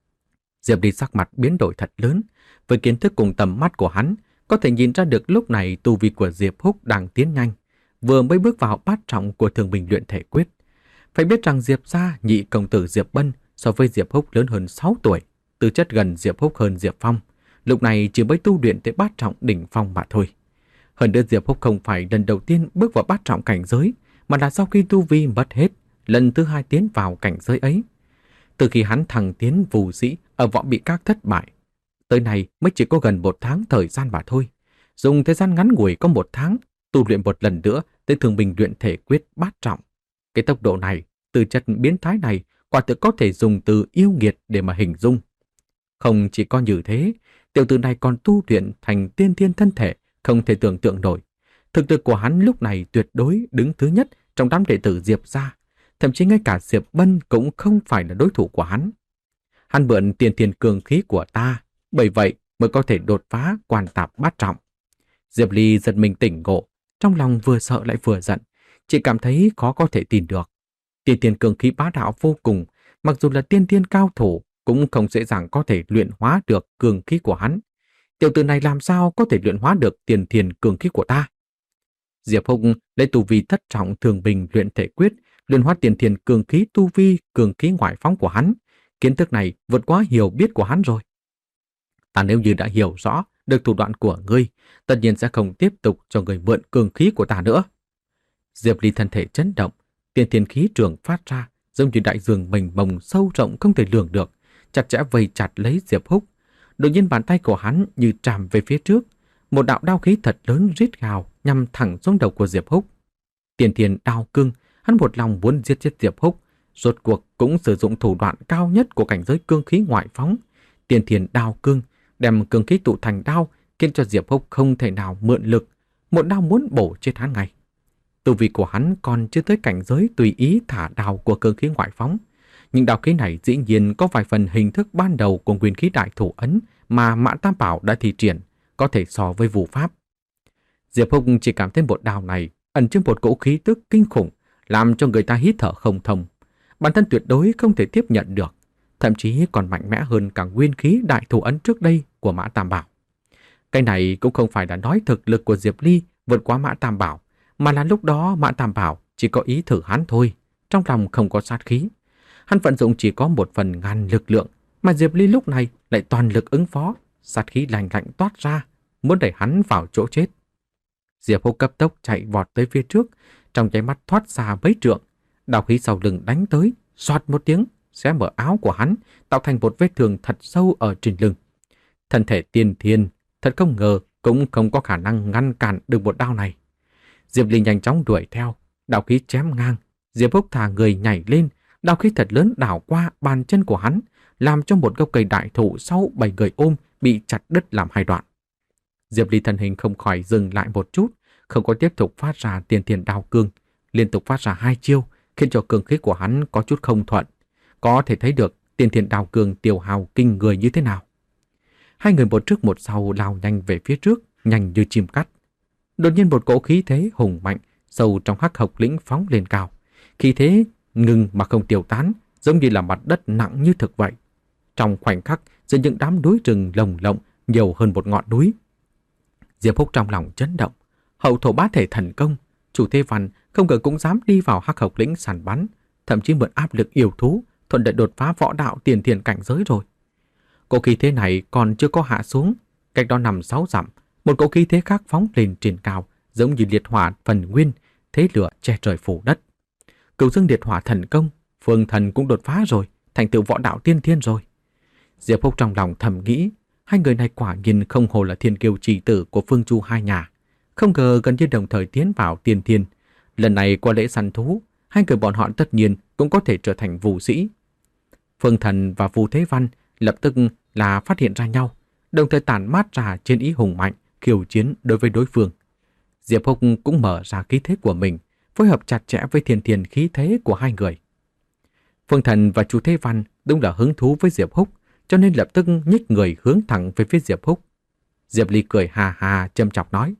S1: Diệp Ly sắc mặt biến đổi thật lớn, với kiến thức cùng tầm mắt của hắn, có thể nhìn ra được lúc này tu vi của Diệp Húc đang tiến nhanh, vừa mới bước vào bát trọng của Thường Bình luyện thể quyết. Phải biết rằng Diệp gia nhị công tử Diệp Bân so với Diệp Húc lớn hơn sáu tuổi, tư chất gần Diệp Húc hơn Diệp Phong, lúc này chỉ mới tu luyện tới bát trọng đỉnh phong mà thôi. Hơn nữa Diệp Húc không phải lần đầu tiên bước vào bát trọng cảnh giới, mà là sau khi tu vi mất hết, lần thứ hai tiến vào cảnh giới ấy. Từ khi hắn thăng tiến vù sĩ ở võ bị các thất bại, tới nay mới chỉ có gần một tháng thời gian mà thôi. Dùng thời gian ngắn ngủi có một tháng, tu luyện một lần nữa tới Thường Bình luyện thể quyết bát trọng. Cái tốc độ này, từ chất biến thái này, quả thực có thể dùng từ yêu nghiệt để mà hình dung. Không chỉ có như thế, tiểu tử này còn tu luyện thành tiên thiên thân thể, không thể tưởng tượng nổi. Thực lực của hắn lúc này tuyệt đối đứng thứ nhất trong đám đệ tử Diệp gia, thậm chí ngay cả Diệp Bân cũng không phải là đối thủ của hắn. Hắn mượn tiền thiên cường khí của ta, bởi vậy mới có thể đột phá quan tạp bát trọng. Diệp Ly giật mình tỉnh ngộ, trong lòng vừa sợ lại vừa giận, chỉ cảm thấy khó có thể tin được. Tiền thiên cường khí bá đạo vô cùng, mặc dù là tiên thiên cao thủ, cũng không dễ dàng có thể luyện hóa được cường khí của hắn. Tiểu tử này làm sao có thể luyện hóa được tiền thiên cường khí của ta? Diệp Húc lấy tu vi thất trọng Thường Bình luyện thể quyết, luyện hóa tiền thiên cường khí tu vi cường khí ngoại phóng của hắn. Kiến thức này vượt quá hiểu biết của hắn rồi. Ta nếu như đã hiểu rõ được thủ đoạn của ngươi, tất nhiên sẽ không tiếp tục cho người mượn cường khí của ta nữa. Diệp Ly thân thể chấn động, tiền thiên khí trường phát ra, giống như đại dương mênh mông sâu rộng không thể lường được, chặt chẽ vây chặt lấy Diệp Húc. Đột nhiên bàn tay của hắn như tràm về phía trước, một đạo đao khí thật lớn rít gào nhằm thẳng xuống đầu của Diệp Húc. Tiền thiên đao cương, hắn một lòng muốn giết chết Diệp Húc, rốt cuộc cũng sử dụng thủ đoạn cao nhất của cảnh giới cương khí ngoại phóng. Tiền thiên đao cương đem cương khí tụ thành đao, khiến cho Diệp Húc không thể nào mượn lực, một đao muốn bổ chết hắn ngay. Tu vi của hắn còn chưa tới cảnh giới tùy ý thả đao của cương khí ngoại phóng, nhưng đao khí này dĩ nhiên có vài phần hình thức ban đầu của nguyên khí đại thủ ấn mà Mã Tam Bảo đã thi triển, có thể so với vũ pháp. Diệp Húc chỉ cảm thấy một đao này ẩn chứa một cỗ khí tức kinh khủng, làm cho người ta hít thở không thông. Bản thân tuyệt đối không thể tiếp nhận được, thậm chí còn mạnh mẽ hơn cả nguyên khí đại thủ ấn trước đây của Mã Tam Bảo. Cái này cũng không phải là nói thực lực của Diệp Ly vượt qua Mã Tam Bảo, mà là lúc đó Mã Tam Bảo chỉ có ý thử hắn thôi, trong lòng không có sát khí. Hắn vận dụng chỉ có một phần ngàn lực lượng, mà Diệp Ly lúc này lại toàn lực ứng phó, sát khí lạnh lạnh toát ra, muốn đẩy hắn vào chỗ chết. Diệp Húc cấp tốc chạy vọt tới phía trước, trong nháy mắt thoát xa mấy trượng, đao khí sau lưng đánh tới, xoạt một tiếng, xé mở áo của hắn, tạo thành một vết thương thật sâu ở trên lưng. Thân thể tiên thiên, thật không ngờ cũng không có khả năng ngăn cản được một đao này. Diệp Ly nhanh chóng đuổi theo, đao khí chém ngang, Diệp Húc thả người nhảy lên, đao khí thật lớn đảo qua bàn chân của hắn, làm cho một gốc cây đại thụ sau bảy người ôm bị chặt đứt làm hai đoạn. Diệp Ly thân hình không khỏi dừng lại một chút, không có tiếp tục phát ra tiền thiên đao cương, liên tục phát ra hai chiêu, khiến cho cường khí của hắn có chút không thuận. Có thể thấy được tiền thiên đao cương tiêu hao kinh người như thế nào. Hai người một trước một sau lao nhanh về phía trước, nhanh như chim cắt. Đột nhiên một cỗ khí thế hùng mạnh sâu trong Hắc Hộc lĩnh phóng lên cao. Khí thế ngừng mà không tiêu tán, giống như là mặt đất nặng như thực vậy. Trong khoảnh khắc, giữa những đám núi rừng lồng lộng nhiều hơn một ngọn núi. Diệp Húc trong lòng chấn động, hậu thổ bá thể thần công, Chủ Thế Văn không ngờ cũng dám đi vào Hắc Hộc lĩnh săn bắn, thậm chí mượn áp lực yêu thú, thuận lợi đột phá võ đạo tiền thiền cảnh giới rồi. Cỗ khí thế này còn chưa có hạ xuống, cách đó nằm sáu dặm, một cỗ khí thế khác phóng lên trên cao, giống như liệt hỏa phần nguyên, thế lửa che trời phủ đất. Cửu Dương liệt hỏa thần công, Phương Thần cũng đột phá rồi, thành tựu võ đạo tiên thiên rồi. Diệp Húc trong lòng thầm nghĩ, hai người này quả nhiên không hồ là thiên kiêu chỉ tử của Phương Chu hai nhà, không ngờ gần như đồng thời tiến vào tiên thiên. Lần này qua lễ săn thú, hai người bọn họ tất nhiên cũng có thể trở thành vũ sĩ. Phương Thần và Vu Thế Văn lập tức là phát hiện ra nhau, đồng thời tản mát ra trên ý hùng mạnh, khiêu chiến đối với đối phương. Diệp Húc cũng mở ra khí thế của mình, phối hợp chặt chẽ với thiên thiên khí thế của hai người. Phương Thần và Chu Thế Văn đúng là hứng thú với Diệp Húc, cho nên lập tức nhích người hướng thẳng về phía Diệp Húc. Diệp Ly cười hà hà châm chọc nói,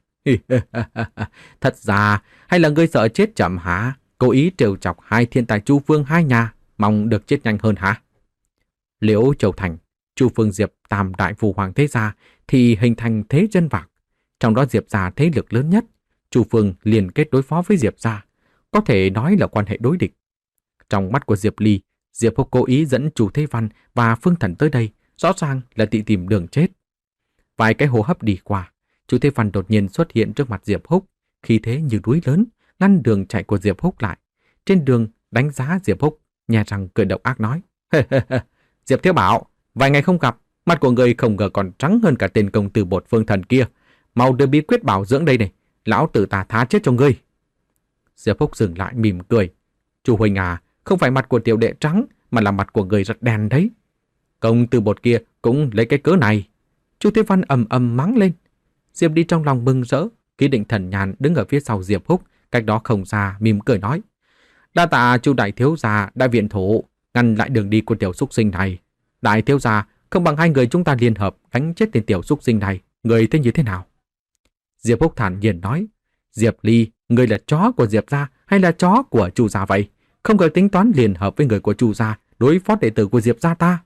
S1: thật ra hay là ngươi sợ chết chậm hả? Cố ý trêu chọc hai thiên tài Chu Phương hai nhà, mong được chết nhanh hơn hả? Liễu Châu Thành, Chu Phương Diệp tam đại phù hoàng thế gia thì hình thành thế chân vạc. Trong đó Diệp gia thế lực lớn nhất, Chu Phương liên kết đối phó với Diệp gia, có thể nói là quan hệ đối địch. Trong mắt của Diệp Ly, Diệp Húc cố ý dẫn Chu Thế Văn và Phương Thần tới đây, rõ ràng là tị tìm đường chết. Vài cái hô hấp đi qua, Chu Thế Văn đột nhiên xuất hiện trước mặt Diệp Húc, khí thế như núi lớn, ngăn đường chạy của Diệp Húc lại. Trên đường đánh giá Diệp Húc, nhè răng cười độc ác nói, Diệp Thiếu Bảo, vài ngày không gặp, mặt của người không ngờ còn trắng hơn cả tên công tử bột Phương Thần kia. Mau đưa bí quyết bảo dưỡng đây này, lão tử ta thá chết cho ngươi. Diệp Húc dừng lại mỉm cười, Chu huynh à, không phải mặt của tiểu đệ trắng, mà là mặt của người rất đen đấy. Công tử bột kia cũng lấy cái cớ này. Chu Thế Văn ầm ầm mắng lên. Diệp Ly trong lòng mừng rỡ, Ký Định Thần Nhàn đứng ở phía sau Diệp Húc, cách đó không xa mỉm cười nói, đa tạ Chu đại thiếu gia đã viện thủ, ngăn lại đường đi của tiểu xúc sinh này. Đại thiếu gia, không bằng hai người chúng ta liên hợp đánh chết tên tiểu xúc sinh này, người thấy như thế nào? Diệp Húc thản nhiên nói, Diệp Ly, người là chó của Diệp gia hay là chó của Chu gia vậy? Không cần tính toán liên hợp với người của Chu gia đối phó đệ tử của Diệp gia ta.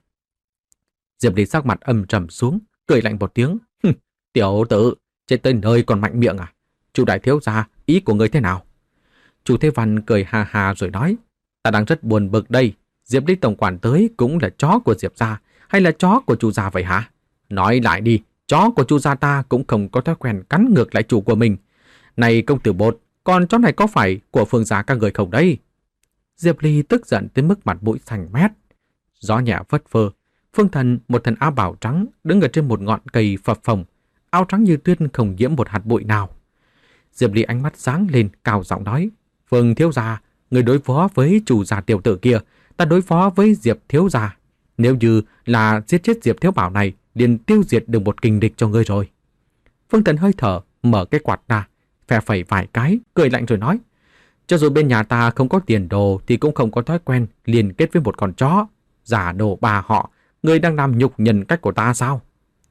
S1: Diệp Ly sắc mặt âm trầm xuống, cười lạnh một tiếng, tiểu tử, chết tới nơi còn mạnh miệng à? Chu đại thiếu gia, ý của người thế nào? Chu Thế Văn cười hà hà rồi nói, ta đang rất buồn bực đây. Diệp Ly tổng quản tới cũng là chó của Diệp gia hay là chó của Chu gia vậy hả? Nói lại đi, chó của Chu gia ta cũng không có thói quen cắn ngược lại chủ của mình. Này công tử bột, con chó này có phải của Phương gia các người không đấy? Diệp Ly tức giận tới mức mặt mũi xanh mét. Gió nhẹ phất phơ, Phương Thần một thân áo bào trắng đứng ở trên một ngọn cây phập phồng, áo trắng như tuyết không nhiễm một hạt bụi nào. Diệp Ly ánh mắt sáng lên, cao giọng nói, Phương thiếu gia, người đối phó với chủ gia tiểu tử kia, ta đối phó với Diệp thiếu gia. Nếu như là giết chết Diệp thiếu bảo này, liền tiêu diệt được một kình địch cho ngươi rồi. Phương Thần hơi thở, mở cái quạt ra, phe phẩy vài cái, cười lạnh rồi nói, cho dù bên nhà ta không có tiền đồ thì cũng không có thói quen liên kết với một con chó. Giả đồ bà họ, ngươi đang làm nhục nhân cách của ta sao?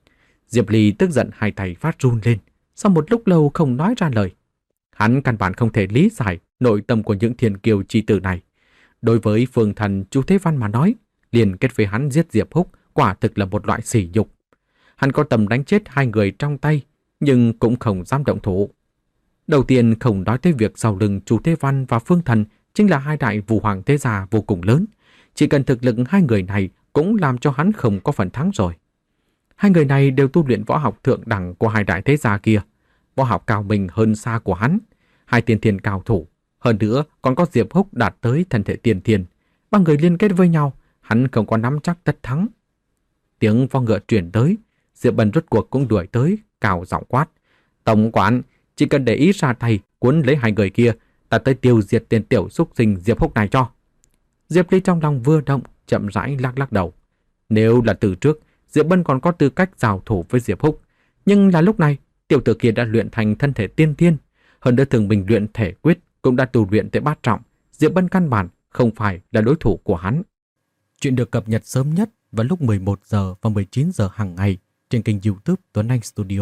S1: Diệp Ly tức giận hai tay phát run lên, sau một lúc lâu không nói ra lời. Hắn căn bản không thể lý giải nội tâm của những thiên kiều chi tử này. Đối với Phương Thần, Chu Thế Văn mà nói, liên kết với hắn giết Diệp Húc quả thực là một loại sỉ nhục. Hắn có tầm đánh chết hai người trong tay, nhưng cũng không dám động thủ. Đầu tiên không nói tới việc sau lưng Chu Thế Văn và Phương Thần chính là hai đại vũ hoàng thế gia vô cùng lớn. Chỉ cần thực lực hai người này cũng làm cho hắn không có phần thắng rồi. Hai người này đều tu luyện võ học thượng đẳng của hai đại thế gia kia, võ học cao minh hơn xa của hắn. Hai tiên thiên cao thủ, hơn nữa còn có Diệp Húc đạt tới thân thể tiên thiên. Ba người liên kết với nhau, hắn không có nắm chắc tất thắng. Tiếng vó ngựa truyền tới, Diệp Bân rốt cuộc cũng đuổi tới, cao giọng quát, tổng quản, chỉ cần để ý ra tay cuốn lấy hai người kia, ta tới tiêu diệt tên tiểu xúc sinh Diệp Húc này cho. Diệp Ly trong lòng vừa động, chậm rãi lắc lắc đầu. Nếu là từ trước, Diệp Bân còn có tư cách giao thủ với Diệp Húc, nhưng là lúc này, tiểu tử kia đã luyện thành thân thể tiên thiên, hơn nữa thường mình luyện thể quyết cũng đã tu luyện tới bát trọng, Diệp Bân căn bản không phải là đối thủ của hắn. Chuyện được cập nhật sớm nhất vào lúc mười một giờ và mười chín giờ hàng ngày trên kênh YouTube Tuấn Anh Studio.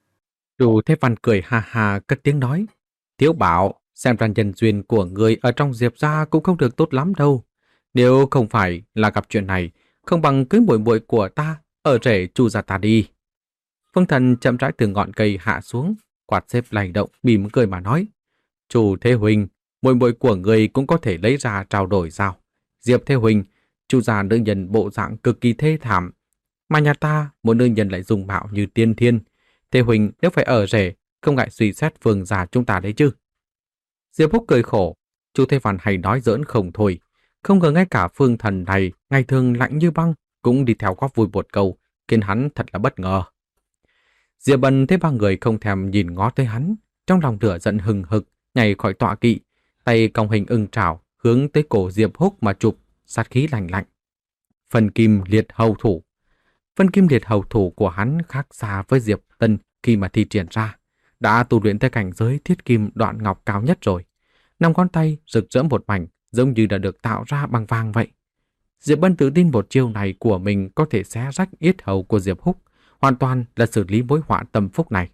S1: Chu Thế Văn cười ha ha cất tiếng nói, Thiếu Bảo, xem ra nhân duyên của người ở trong Diệp gia cũng không được tốt lắm đâu. Nếu không phải là gặp chuyện này, không bằng cưới muội muội của ta ở rể Chu gia ta đi. Phương Thần chậm rãi từ ngọn cây hạ xuống, quạt xếp lay động, mỉm cười mà nói, Chu Thế huynh, muội muội của người cũng có thể lấy ra trao đổi sao? Diệp Thế huynh, Chu gia nữ nhân bộ dạng cực kỳ thê thảm, mà nhà ta một nữ nhân lại dùng mạo như tiên thiên. Thế huynh nếu phải ở rể, không ngại suy xét Phương gia chúng ta đấy chứ? Diệp Húc cười khổ, Chu Thế Văn hay nói giỡn không thôi, không ngờ ngay cả Phương Thần này ngày thường lạnh như băng cũng đi theo góp vui một câu, khiến hắn thật là bất ngờ. Diệp Bân thấy ba người không thèm nhìn ngó tới hắn, trong lòng lửa giận hừng hực, nhảy khỏi tọa kỵ, tay còng hình ưng trảo hướng tới cổ Diệp Húc mà chụp, sát khí lạnh lạnh. Phần kim liệt hầu thủ. Phần kim liệt hầu thủ của hắn khác xa với Diệp Tân khi mà thi triển ra, đã tu luyện tới cảnh giới thiết kim đoạn ngọc cao nhất rồi. Năm ngón tay rực rỡ một mảnh, giống như đã được tạo ra bằng vàng vậy. Diệp Bân tự tin một chiêu này của mình có thể xé rách yết hầu của Diệp Húc, hoàn toàn là xử lý mối họa tâm phúc này.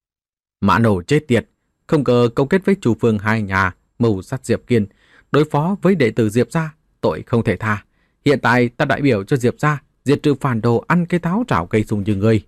S1: Mã nổ chết tiệt, không ngờ câu kết với chủ phương hai nhà, mưu sát Diệp Kiên, đối phó với đệ tử Diệp gia, tội không thể tha. Hiện tại ta đại biểu cho Diệp gia diệt trừ phản đồ ăn cái táo trảo cây sùng như ngươi.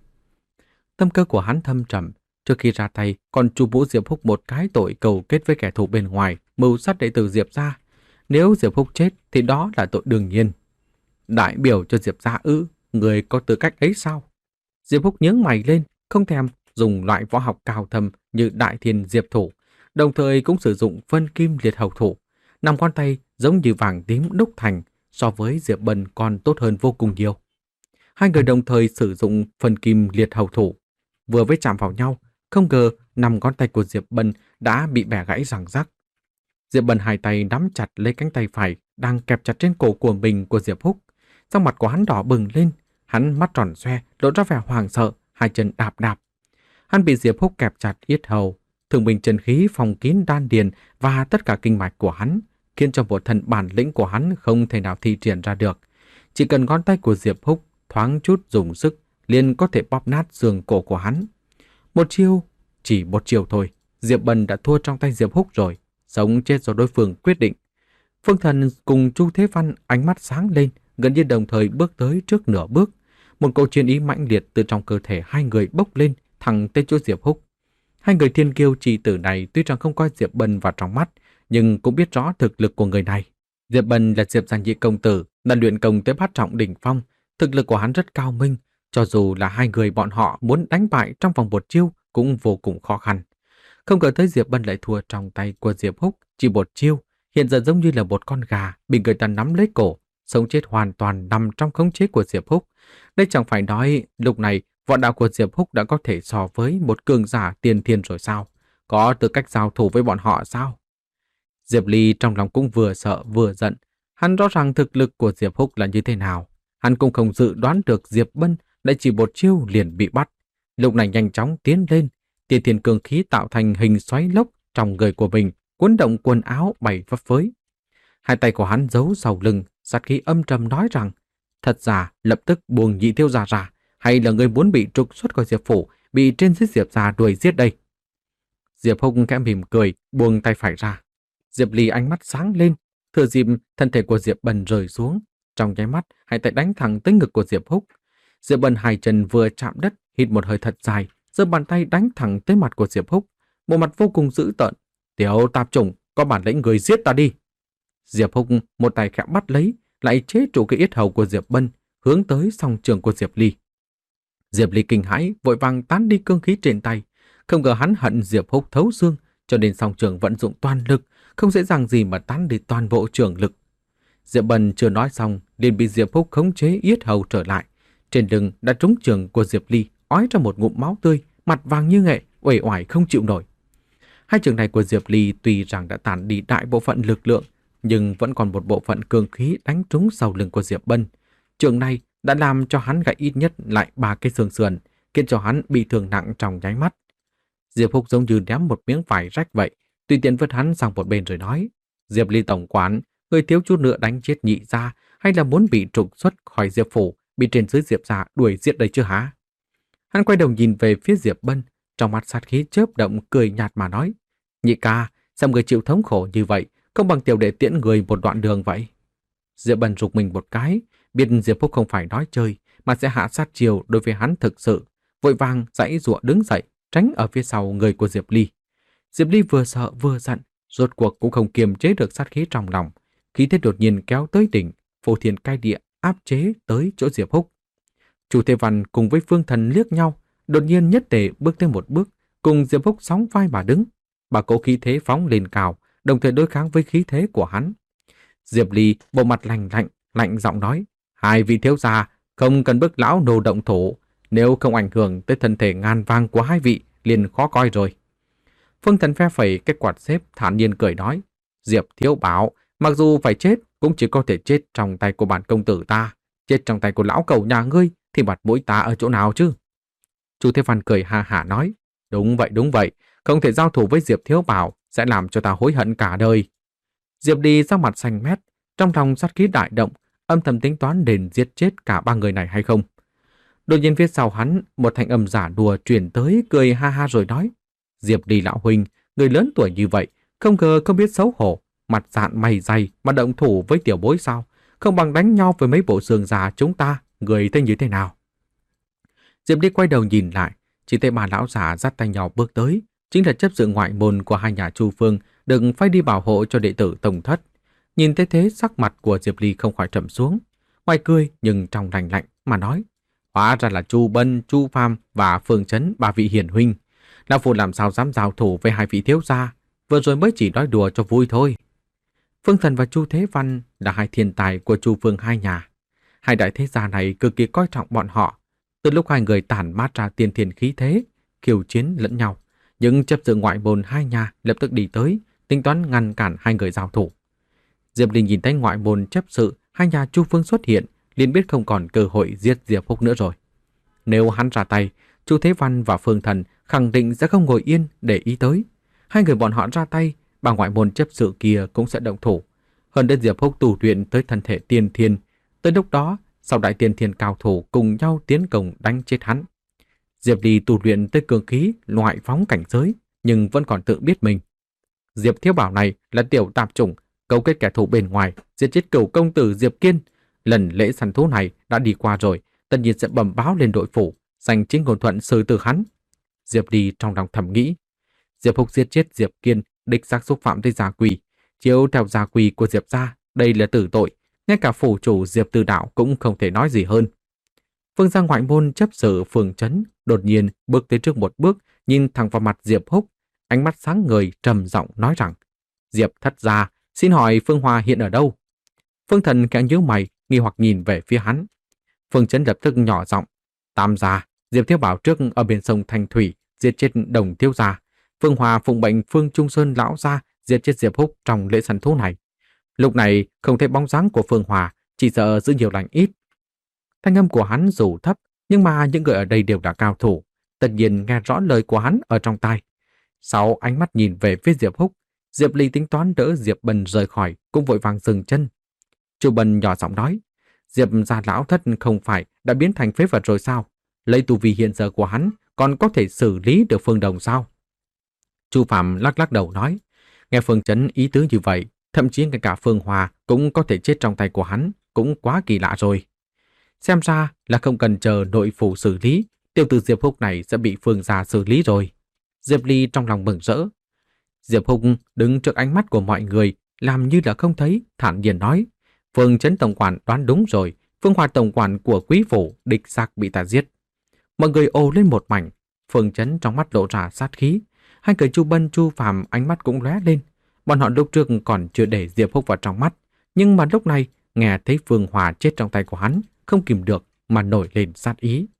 S1: Tâm cơ của hắn thâm trầm, trước khi ra tay còn chu vũ Diệp Húc một cái tội cầu kết với kẻ thù bên ngoài, mưu sát đệ tử Diệp gia. Nếu Diệp Húc chết thì đó là tội đương nhiên. Đại biểu cho Diệp gia ư, người có tư cách ấy sao? Diệp Húc nhướng mày lên, không thèm dùng loại võ học cao thâm như Đại Thiên Diệp Thủ, đồng thời cũng sử dụng phân kim liệt hầu thủ. Năm ngón tay giống như vàng tím đúc thành, so với Diệp Bân còn tốt hơn vô cùng nhiều. Hai người đồng thời sử dụng phân kim liệt hầu thủ, vừa với chạm vào nhau, không ngờ năm ngón tay của Diệp Bân đã bị bẻ gãy răng rắc. Diệp Bân hai tay nắm chặt lấy cánh tay phải đang kẹp chặt trên cổ của mình của Diệp Húc. Trong mặt của hắn đỏ bừng lên, hắn mắt tròn xoe, lộ ra vẻ hoảng sợ, hai chân đạp đạp. Hắn bị Diệp Húc kẹp chặt yết hầu, thường bình chân khí phòng kín đan điền và tất cả kinh mạch của hắn, khiến cho một thân bản lĩnh của hắn không thể nào thi triển ra được. Chỉ cần ngón tay của Diệp Húc thoáng chút dùng sức, liền có thể bóp nát xương cổ của hắn. Một chiêu, chỉ một chiêu thôi, Diệp Bân đã thua trong tay Diệp Húc rồi, sống chết do đối phương quyết định. Phương Thần cùng Chu Thế Văn ánh mắt sáng lên, gần như đồng thời bước tới trước nửa bước. Một cỗ chiến ý mãnh liệt từ trong cơ thể hai người bốc lên, thẳng tới chỗ Diệp Húc. Hai người thiên kiêu trì tử này tuy rằng không coi Diệp Bân vào trong mắt, nhưng cũng biết rõ thực lực của người này. Diệp Bân là Diệp gia nhị công tử, đã luyện công tới bát trọng đỉnh phong, thực lực của hắn rất cao minh, cho dù là hai người bọn họ muốn đánh bại trong vòng một chiêu cũng vô cùng khó khăn. Không ngờ tới Diệp Bân lại thua trong tay của Diệp Húc chỉ một chiêu, hiện giờ giống như là một con gà bị người ta nắm lấy cổ, sống chết hoàn toàn nằm trong khống chế của Diệp Húc. Đây chẳng phải nói lúc này võ đạo của Diệp Húc đã có thể so với một cường giả tiên thiên rồi sao? Có tư cách giao thủ với bọn họ sao? Diệp Ly trong lòng cũng vừa sợ vừa giận. Hắn rõ ràng thực lực của Diệp Húc là như thế nào. Hắn cũng không dự đoán được Diệp Bân lại chỉ một chiêu liền bị bắt. Lúc này nhanh chóng tiến lên, tiên thiên cường khí tạo thành hình xoáy lốc trong người của mình, cuốn động quần áo bay phấp phới. Hai tay của hắn giấu sau lưng, sát khí âm trầm nói rằng: thật giả lập tức buông Nhị thiếu gia ra, hay là người muốn bị trục xuất khỏi Diệp phủ, bị trên dưới Diệp gia đuổi giết đây? Diệp Húc khẽ mỉm cười, buông tay phải ra. Diệp Ly ánh mắt sáng lên, thừa dịp thân thể của Diệp Bân rơi xuống, trong nháy mắt hai tay đánh thẳng tới ngực của Diệp Húc. Diệp Bân hai chân vừa chạm đất, hít một hơi thật dài, giơ bàn tay đánh thẳng tới mặt của Diệp Húc, bộ mặt vô cùng dữ tợn. Tiểu tạp chủng, có bản lĩnh người giết ta đi. Diệp Húc một tay khẽ bắt lấy, lại chế trụ cái yết hầu của Diệp Bân, hướng tới song trường của Diệp Ly. Diệp Ly kinh hãi, vội vàng tán đi cương khí trên tay. Không ngờ hắn hận Diệp Húc thấu xương, cho nên song trường vận dụng toàn lực, không dễ dàng gì mà tán đi toàn bộ trường lực. Diệp Bân chưa nói xong, liền bị Diệp Húc khống chế yết hầu trở lại. Trên lưng đã trúng trường của Diệp Ly, ói ra một ngụm máu tươi, mặt vàng như nghệ, uể oải không chịu nổi. Hai trường này của Diệp Ly tuy rằng đã tản đi đại bộ phận lực lượng, nhưng vẫn còn một bộ phận cường khí đánh trúng sau lưng của Diệp Bân. Trường này đã làm cho hắn gãy ít nhất lại ba cái xương sườn, khiến cho hắn bị thương nặng trong nháy mắt. Diệp Húc giống như ném một miếng vải rách vậy, tùy tiện vứt hắn sang một bên rồi nói: Diệp Ly tổng quán, người thiếu chút nữa đánh chết Nhị gia, hay là muốn bị trục xuất khỏi Diệp phủ, bị trên dưới Diệp gia đuổi giết đây chứ hả? Hắn quay đầu nhìn về phía Diệp Bân, trong mắt sát khí chớp động, cười nhạt mà nói: Nhị ca, xem người chịu thống khổ như vậy, không bằng tiểu đệ tiễn người một đoạn đường vậy. Diệp Bân rụt mình một cái, biết Diệp Húc không phải nói chơi, mà sẽ hạ sát chiêu đối với hắn thực sự, vội vàng giãy giụa đứng dậy, tránh ở phía sau người của Diệp Ly. Diệp Ly vừa sợ vừa giận, rốt cuộc cũng không kiềm chế được sát khí trong lòng, khí thế đột nhiên kéo tới đỉnh, phô thiên cai địa áp chế tới chỗ Diệp Húc. Chu Thế Văn cùng với Phương Thần liếc nhau, đột nhiên nhất tề bước thêm một bước, cùng Diệp Húc sóng vai mà đứng, bà cố khí thế phóng lên cao, đồng thời đối kháng với khí thế của hắn. Diệp Ly bộ mặt lạnh lạnh, lạnh giọng nói: hai vị thiếu gia không cần bức lão nô động thủ, nếu không ảnh hưởng tới thân thể ngàn vàng của hai vị, liền khó coi rồi. Phương Thần phe phẩy cái quạt xếp, thản nhiên cười nói: Diệp thiếu bảo, mặc dù phải chết cũng chỉ có thể chết trong tay của bản công tử ta, chết trong tay của lão cẩu nhà ngươi thì mặt mũi ta ở chỗ nào chứ? Chu Thế Văn cười ha hả nói: đúng vậy đúng vậy, không thể giao thủ với Diệp thiếu bảo, sẽ làm cho ta hối hận cả đời. Diệp Ly sắc mặt xanh mét, trong lòng sát khí đại động, âm thầm tính toán đến giết chết cả ba người này hay không. Đột nhiên phía sau hắn, một thanh âm giả đùa truyền tới, cười ha ha rồi nói: Diệp Ly lão huynh, người lớn tuổi như vậy, không ngờ không biết xấu hổ, mặt dạn mày dày mà động thủ với tiểu bối sao? Không bằng đánh nhau với mấy bộ xương già chúng ta, người thấy như thế nào? Diệp Ly quay đầu nhìn lại, chỉ thấy bà lão già dắt tay nhỏ bước tới, chính là chấp sự ngoại môn của hai nhà Chu Phương, đừng phải đi bảo hộ cho đệ tử tổng thất. Nhìn thấy thế, sắc mặt của Diệp Ly không khỏi trầm xuống, ngoài cười nhưng trong lạnh lạnh mà nói: hóa ra là Chu Bân, Chu Phàm và Phương Chấn ba vị hiển huynh. Lão phu làm sao dám giao thủ với hai vị thiếu gia, vừa rồi mới chỉ nói đùa cho vui thôi. Phương Thần và Chu Thế Văn là hai thiên tài của Chu Phương hai nhà. Hai đại thế gia này cực kỳ coi trọng bọn họ. Từ lúc hai người tản mát ra tiên thiên khí thế, khiêu chiến lẫn nhau, những chấp sự ngoại môn hai nhà lập tức đi tới, tính toán ngăn cản hai người giao thủ. Diệp Linh nhìn thấy ngoại môn chấp sự hai nhà Chu Phương xuất hiện, liền biết không còn cơ hội giết Diệp Húc nữa rồi. Nếu hắn ra tay, Chu Thế Văn và Phương Thần khẳng định sẽ không ngồi yên để ý tới. Hai người bọn họ ra tay, bà ngoại môn chấp sự kia cũng sẽ động thủ. Hơn đến Diệp Húc tu luyện tới thân thể tiên thiên, tới lúc đó, sau đại tiên thiên cao thủ cùng nhau tiến công đánh chết hắn. Diệp Ly tu luyện tới cường khí loại phóng cảnh giới, nhưng vẫn còn tự biết mình. Diệp Thiếu Bảo này là tiểu tạp chủng, cấu kết kẻ thù bên ngoài, giết chết cửu công tử Diệp Kiên. Lần lễ săn thú này đã đi qua rồi, tất nhiên sẽ bẩm báo lên đội phủ, giành chính ngôn thuận xử tử hắn. Diệp Ly trong lòng thầm nghĩ, Diệp Húc giết chết Diệp Kiên, đích xác xúc phạm tới gia quy, chiếu theo gia quy của Diệp gia, đây là tử tội, ngay cả phủ chủ Diệp Từ Đạo cũng không thể nói gì hơn. Phương gia ngoại môn chấp sự Phương Chấn đột nhiên bước tới trước một bước, nhìn thẳng vào mặt Diệp Húc, ánh mắt sáng ngời trầm giọng nói rằng: Diệp thất gia, xin hỏi Phương Hoa hiện ở đâu? Phương Thần khẽ nhíu mày, nghi hoặc nhìn về phía hắn. Phương Chấn lập tức nhỏ giọng: Tam gia, Diệp Thiếu Bảo trước ở bên sông Thanh Thủy giết chết Đồng thiếu gia, Phương Hoa phụng bệnh Phương Trung Sơn lão gia giết chết Diệp Húc trong lễ săn thú này. Lúc này không thấy bóng dáng của Phương Hoa, chỉ sợ giữ nhiều lành ít. Thanh âm của hắn dù thấp, nhưng mà những người ở đây đều là cao thủ, tất nhiên nghe rõ lời của hắn ở trong tai. Sau ánh mắt nhìn về phía Diệp Húc, Diệp Ly tính toán đỡ Diệp Bân rời khỏi, cũng vội vàng dừng chân. Chu Bân nhỏ giọng nói: Diệp gia lão thất không phải đã biến thành phế vật rồi sao? Lấy tu vi hiện giờ của hắn, còn có thể xử lý được Phương Đồng sao? Chu Phạm lắc lắc đầu nói: nghe Phương Chấn ý tứ như vậy, thậm chí ngay cả Phương Hòa cũng có thể chết trong tay của hắn, cũng quá kỳ lạ rồi. Xem ra là không cần chờ nội phủ xử lý, tiểu tử Diệp Húc này sẽ bị Phương gia xử lý rồi. Diệp Ly trong lòng mừng rỡ. Diệp Húc đứng trước ánh mắt của mọi người, làm như là không thấy, thản nhiên nói: Phương Chấn tổng quản đoán đúng rồi, Phương Hòa tổng quản của quý phủ địch xác bị ta giết. Mọi người ồ lên một mảnh. Phương Chấn trong mắt lộ ra sát khí, hai người Chu Bân, Chu Phàm ánh mắt cũng lóe lên. Bọn họ lúc trước còn chưa để Diệp Húc vào trong mắt, nhưng mà lúc này nghe thấy Phương Hòa chết trong tay của hắn, không kìm được mà nổi lên sát ý.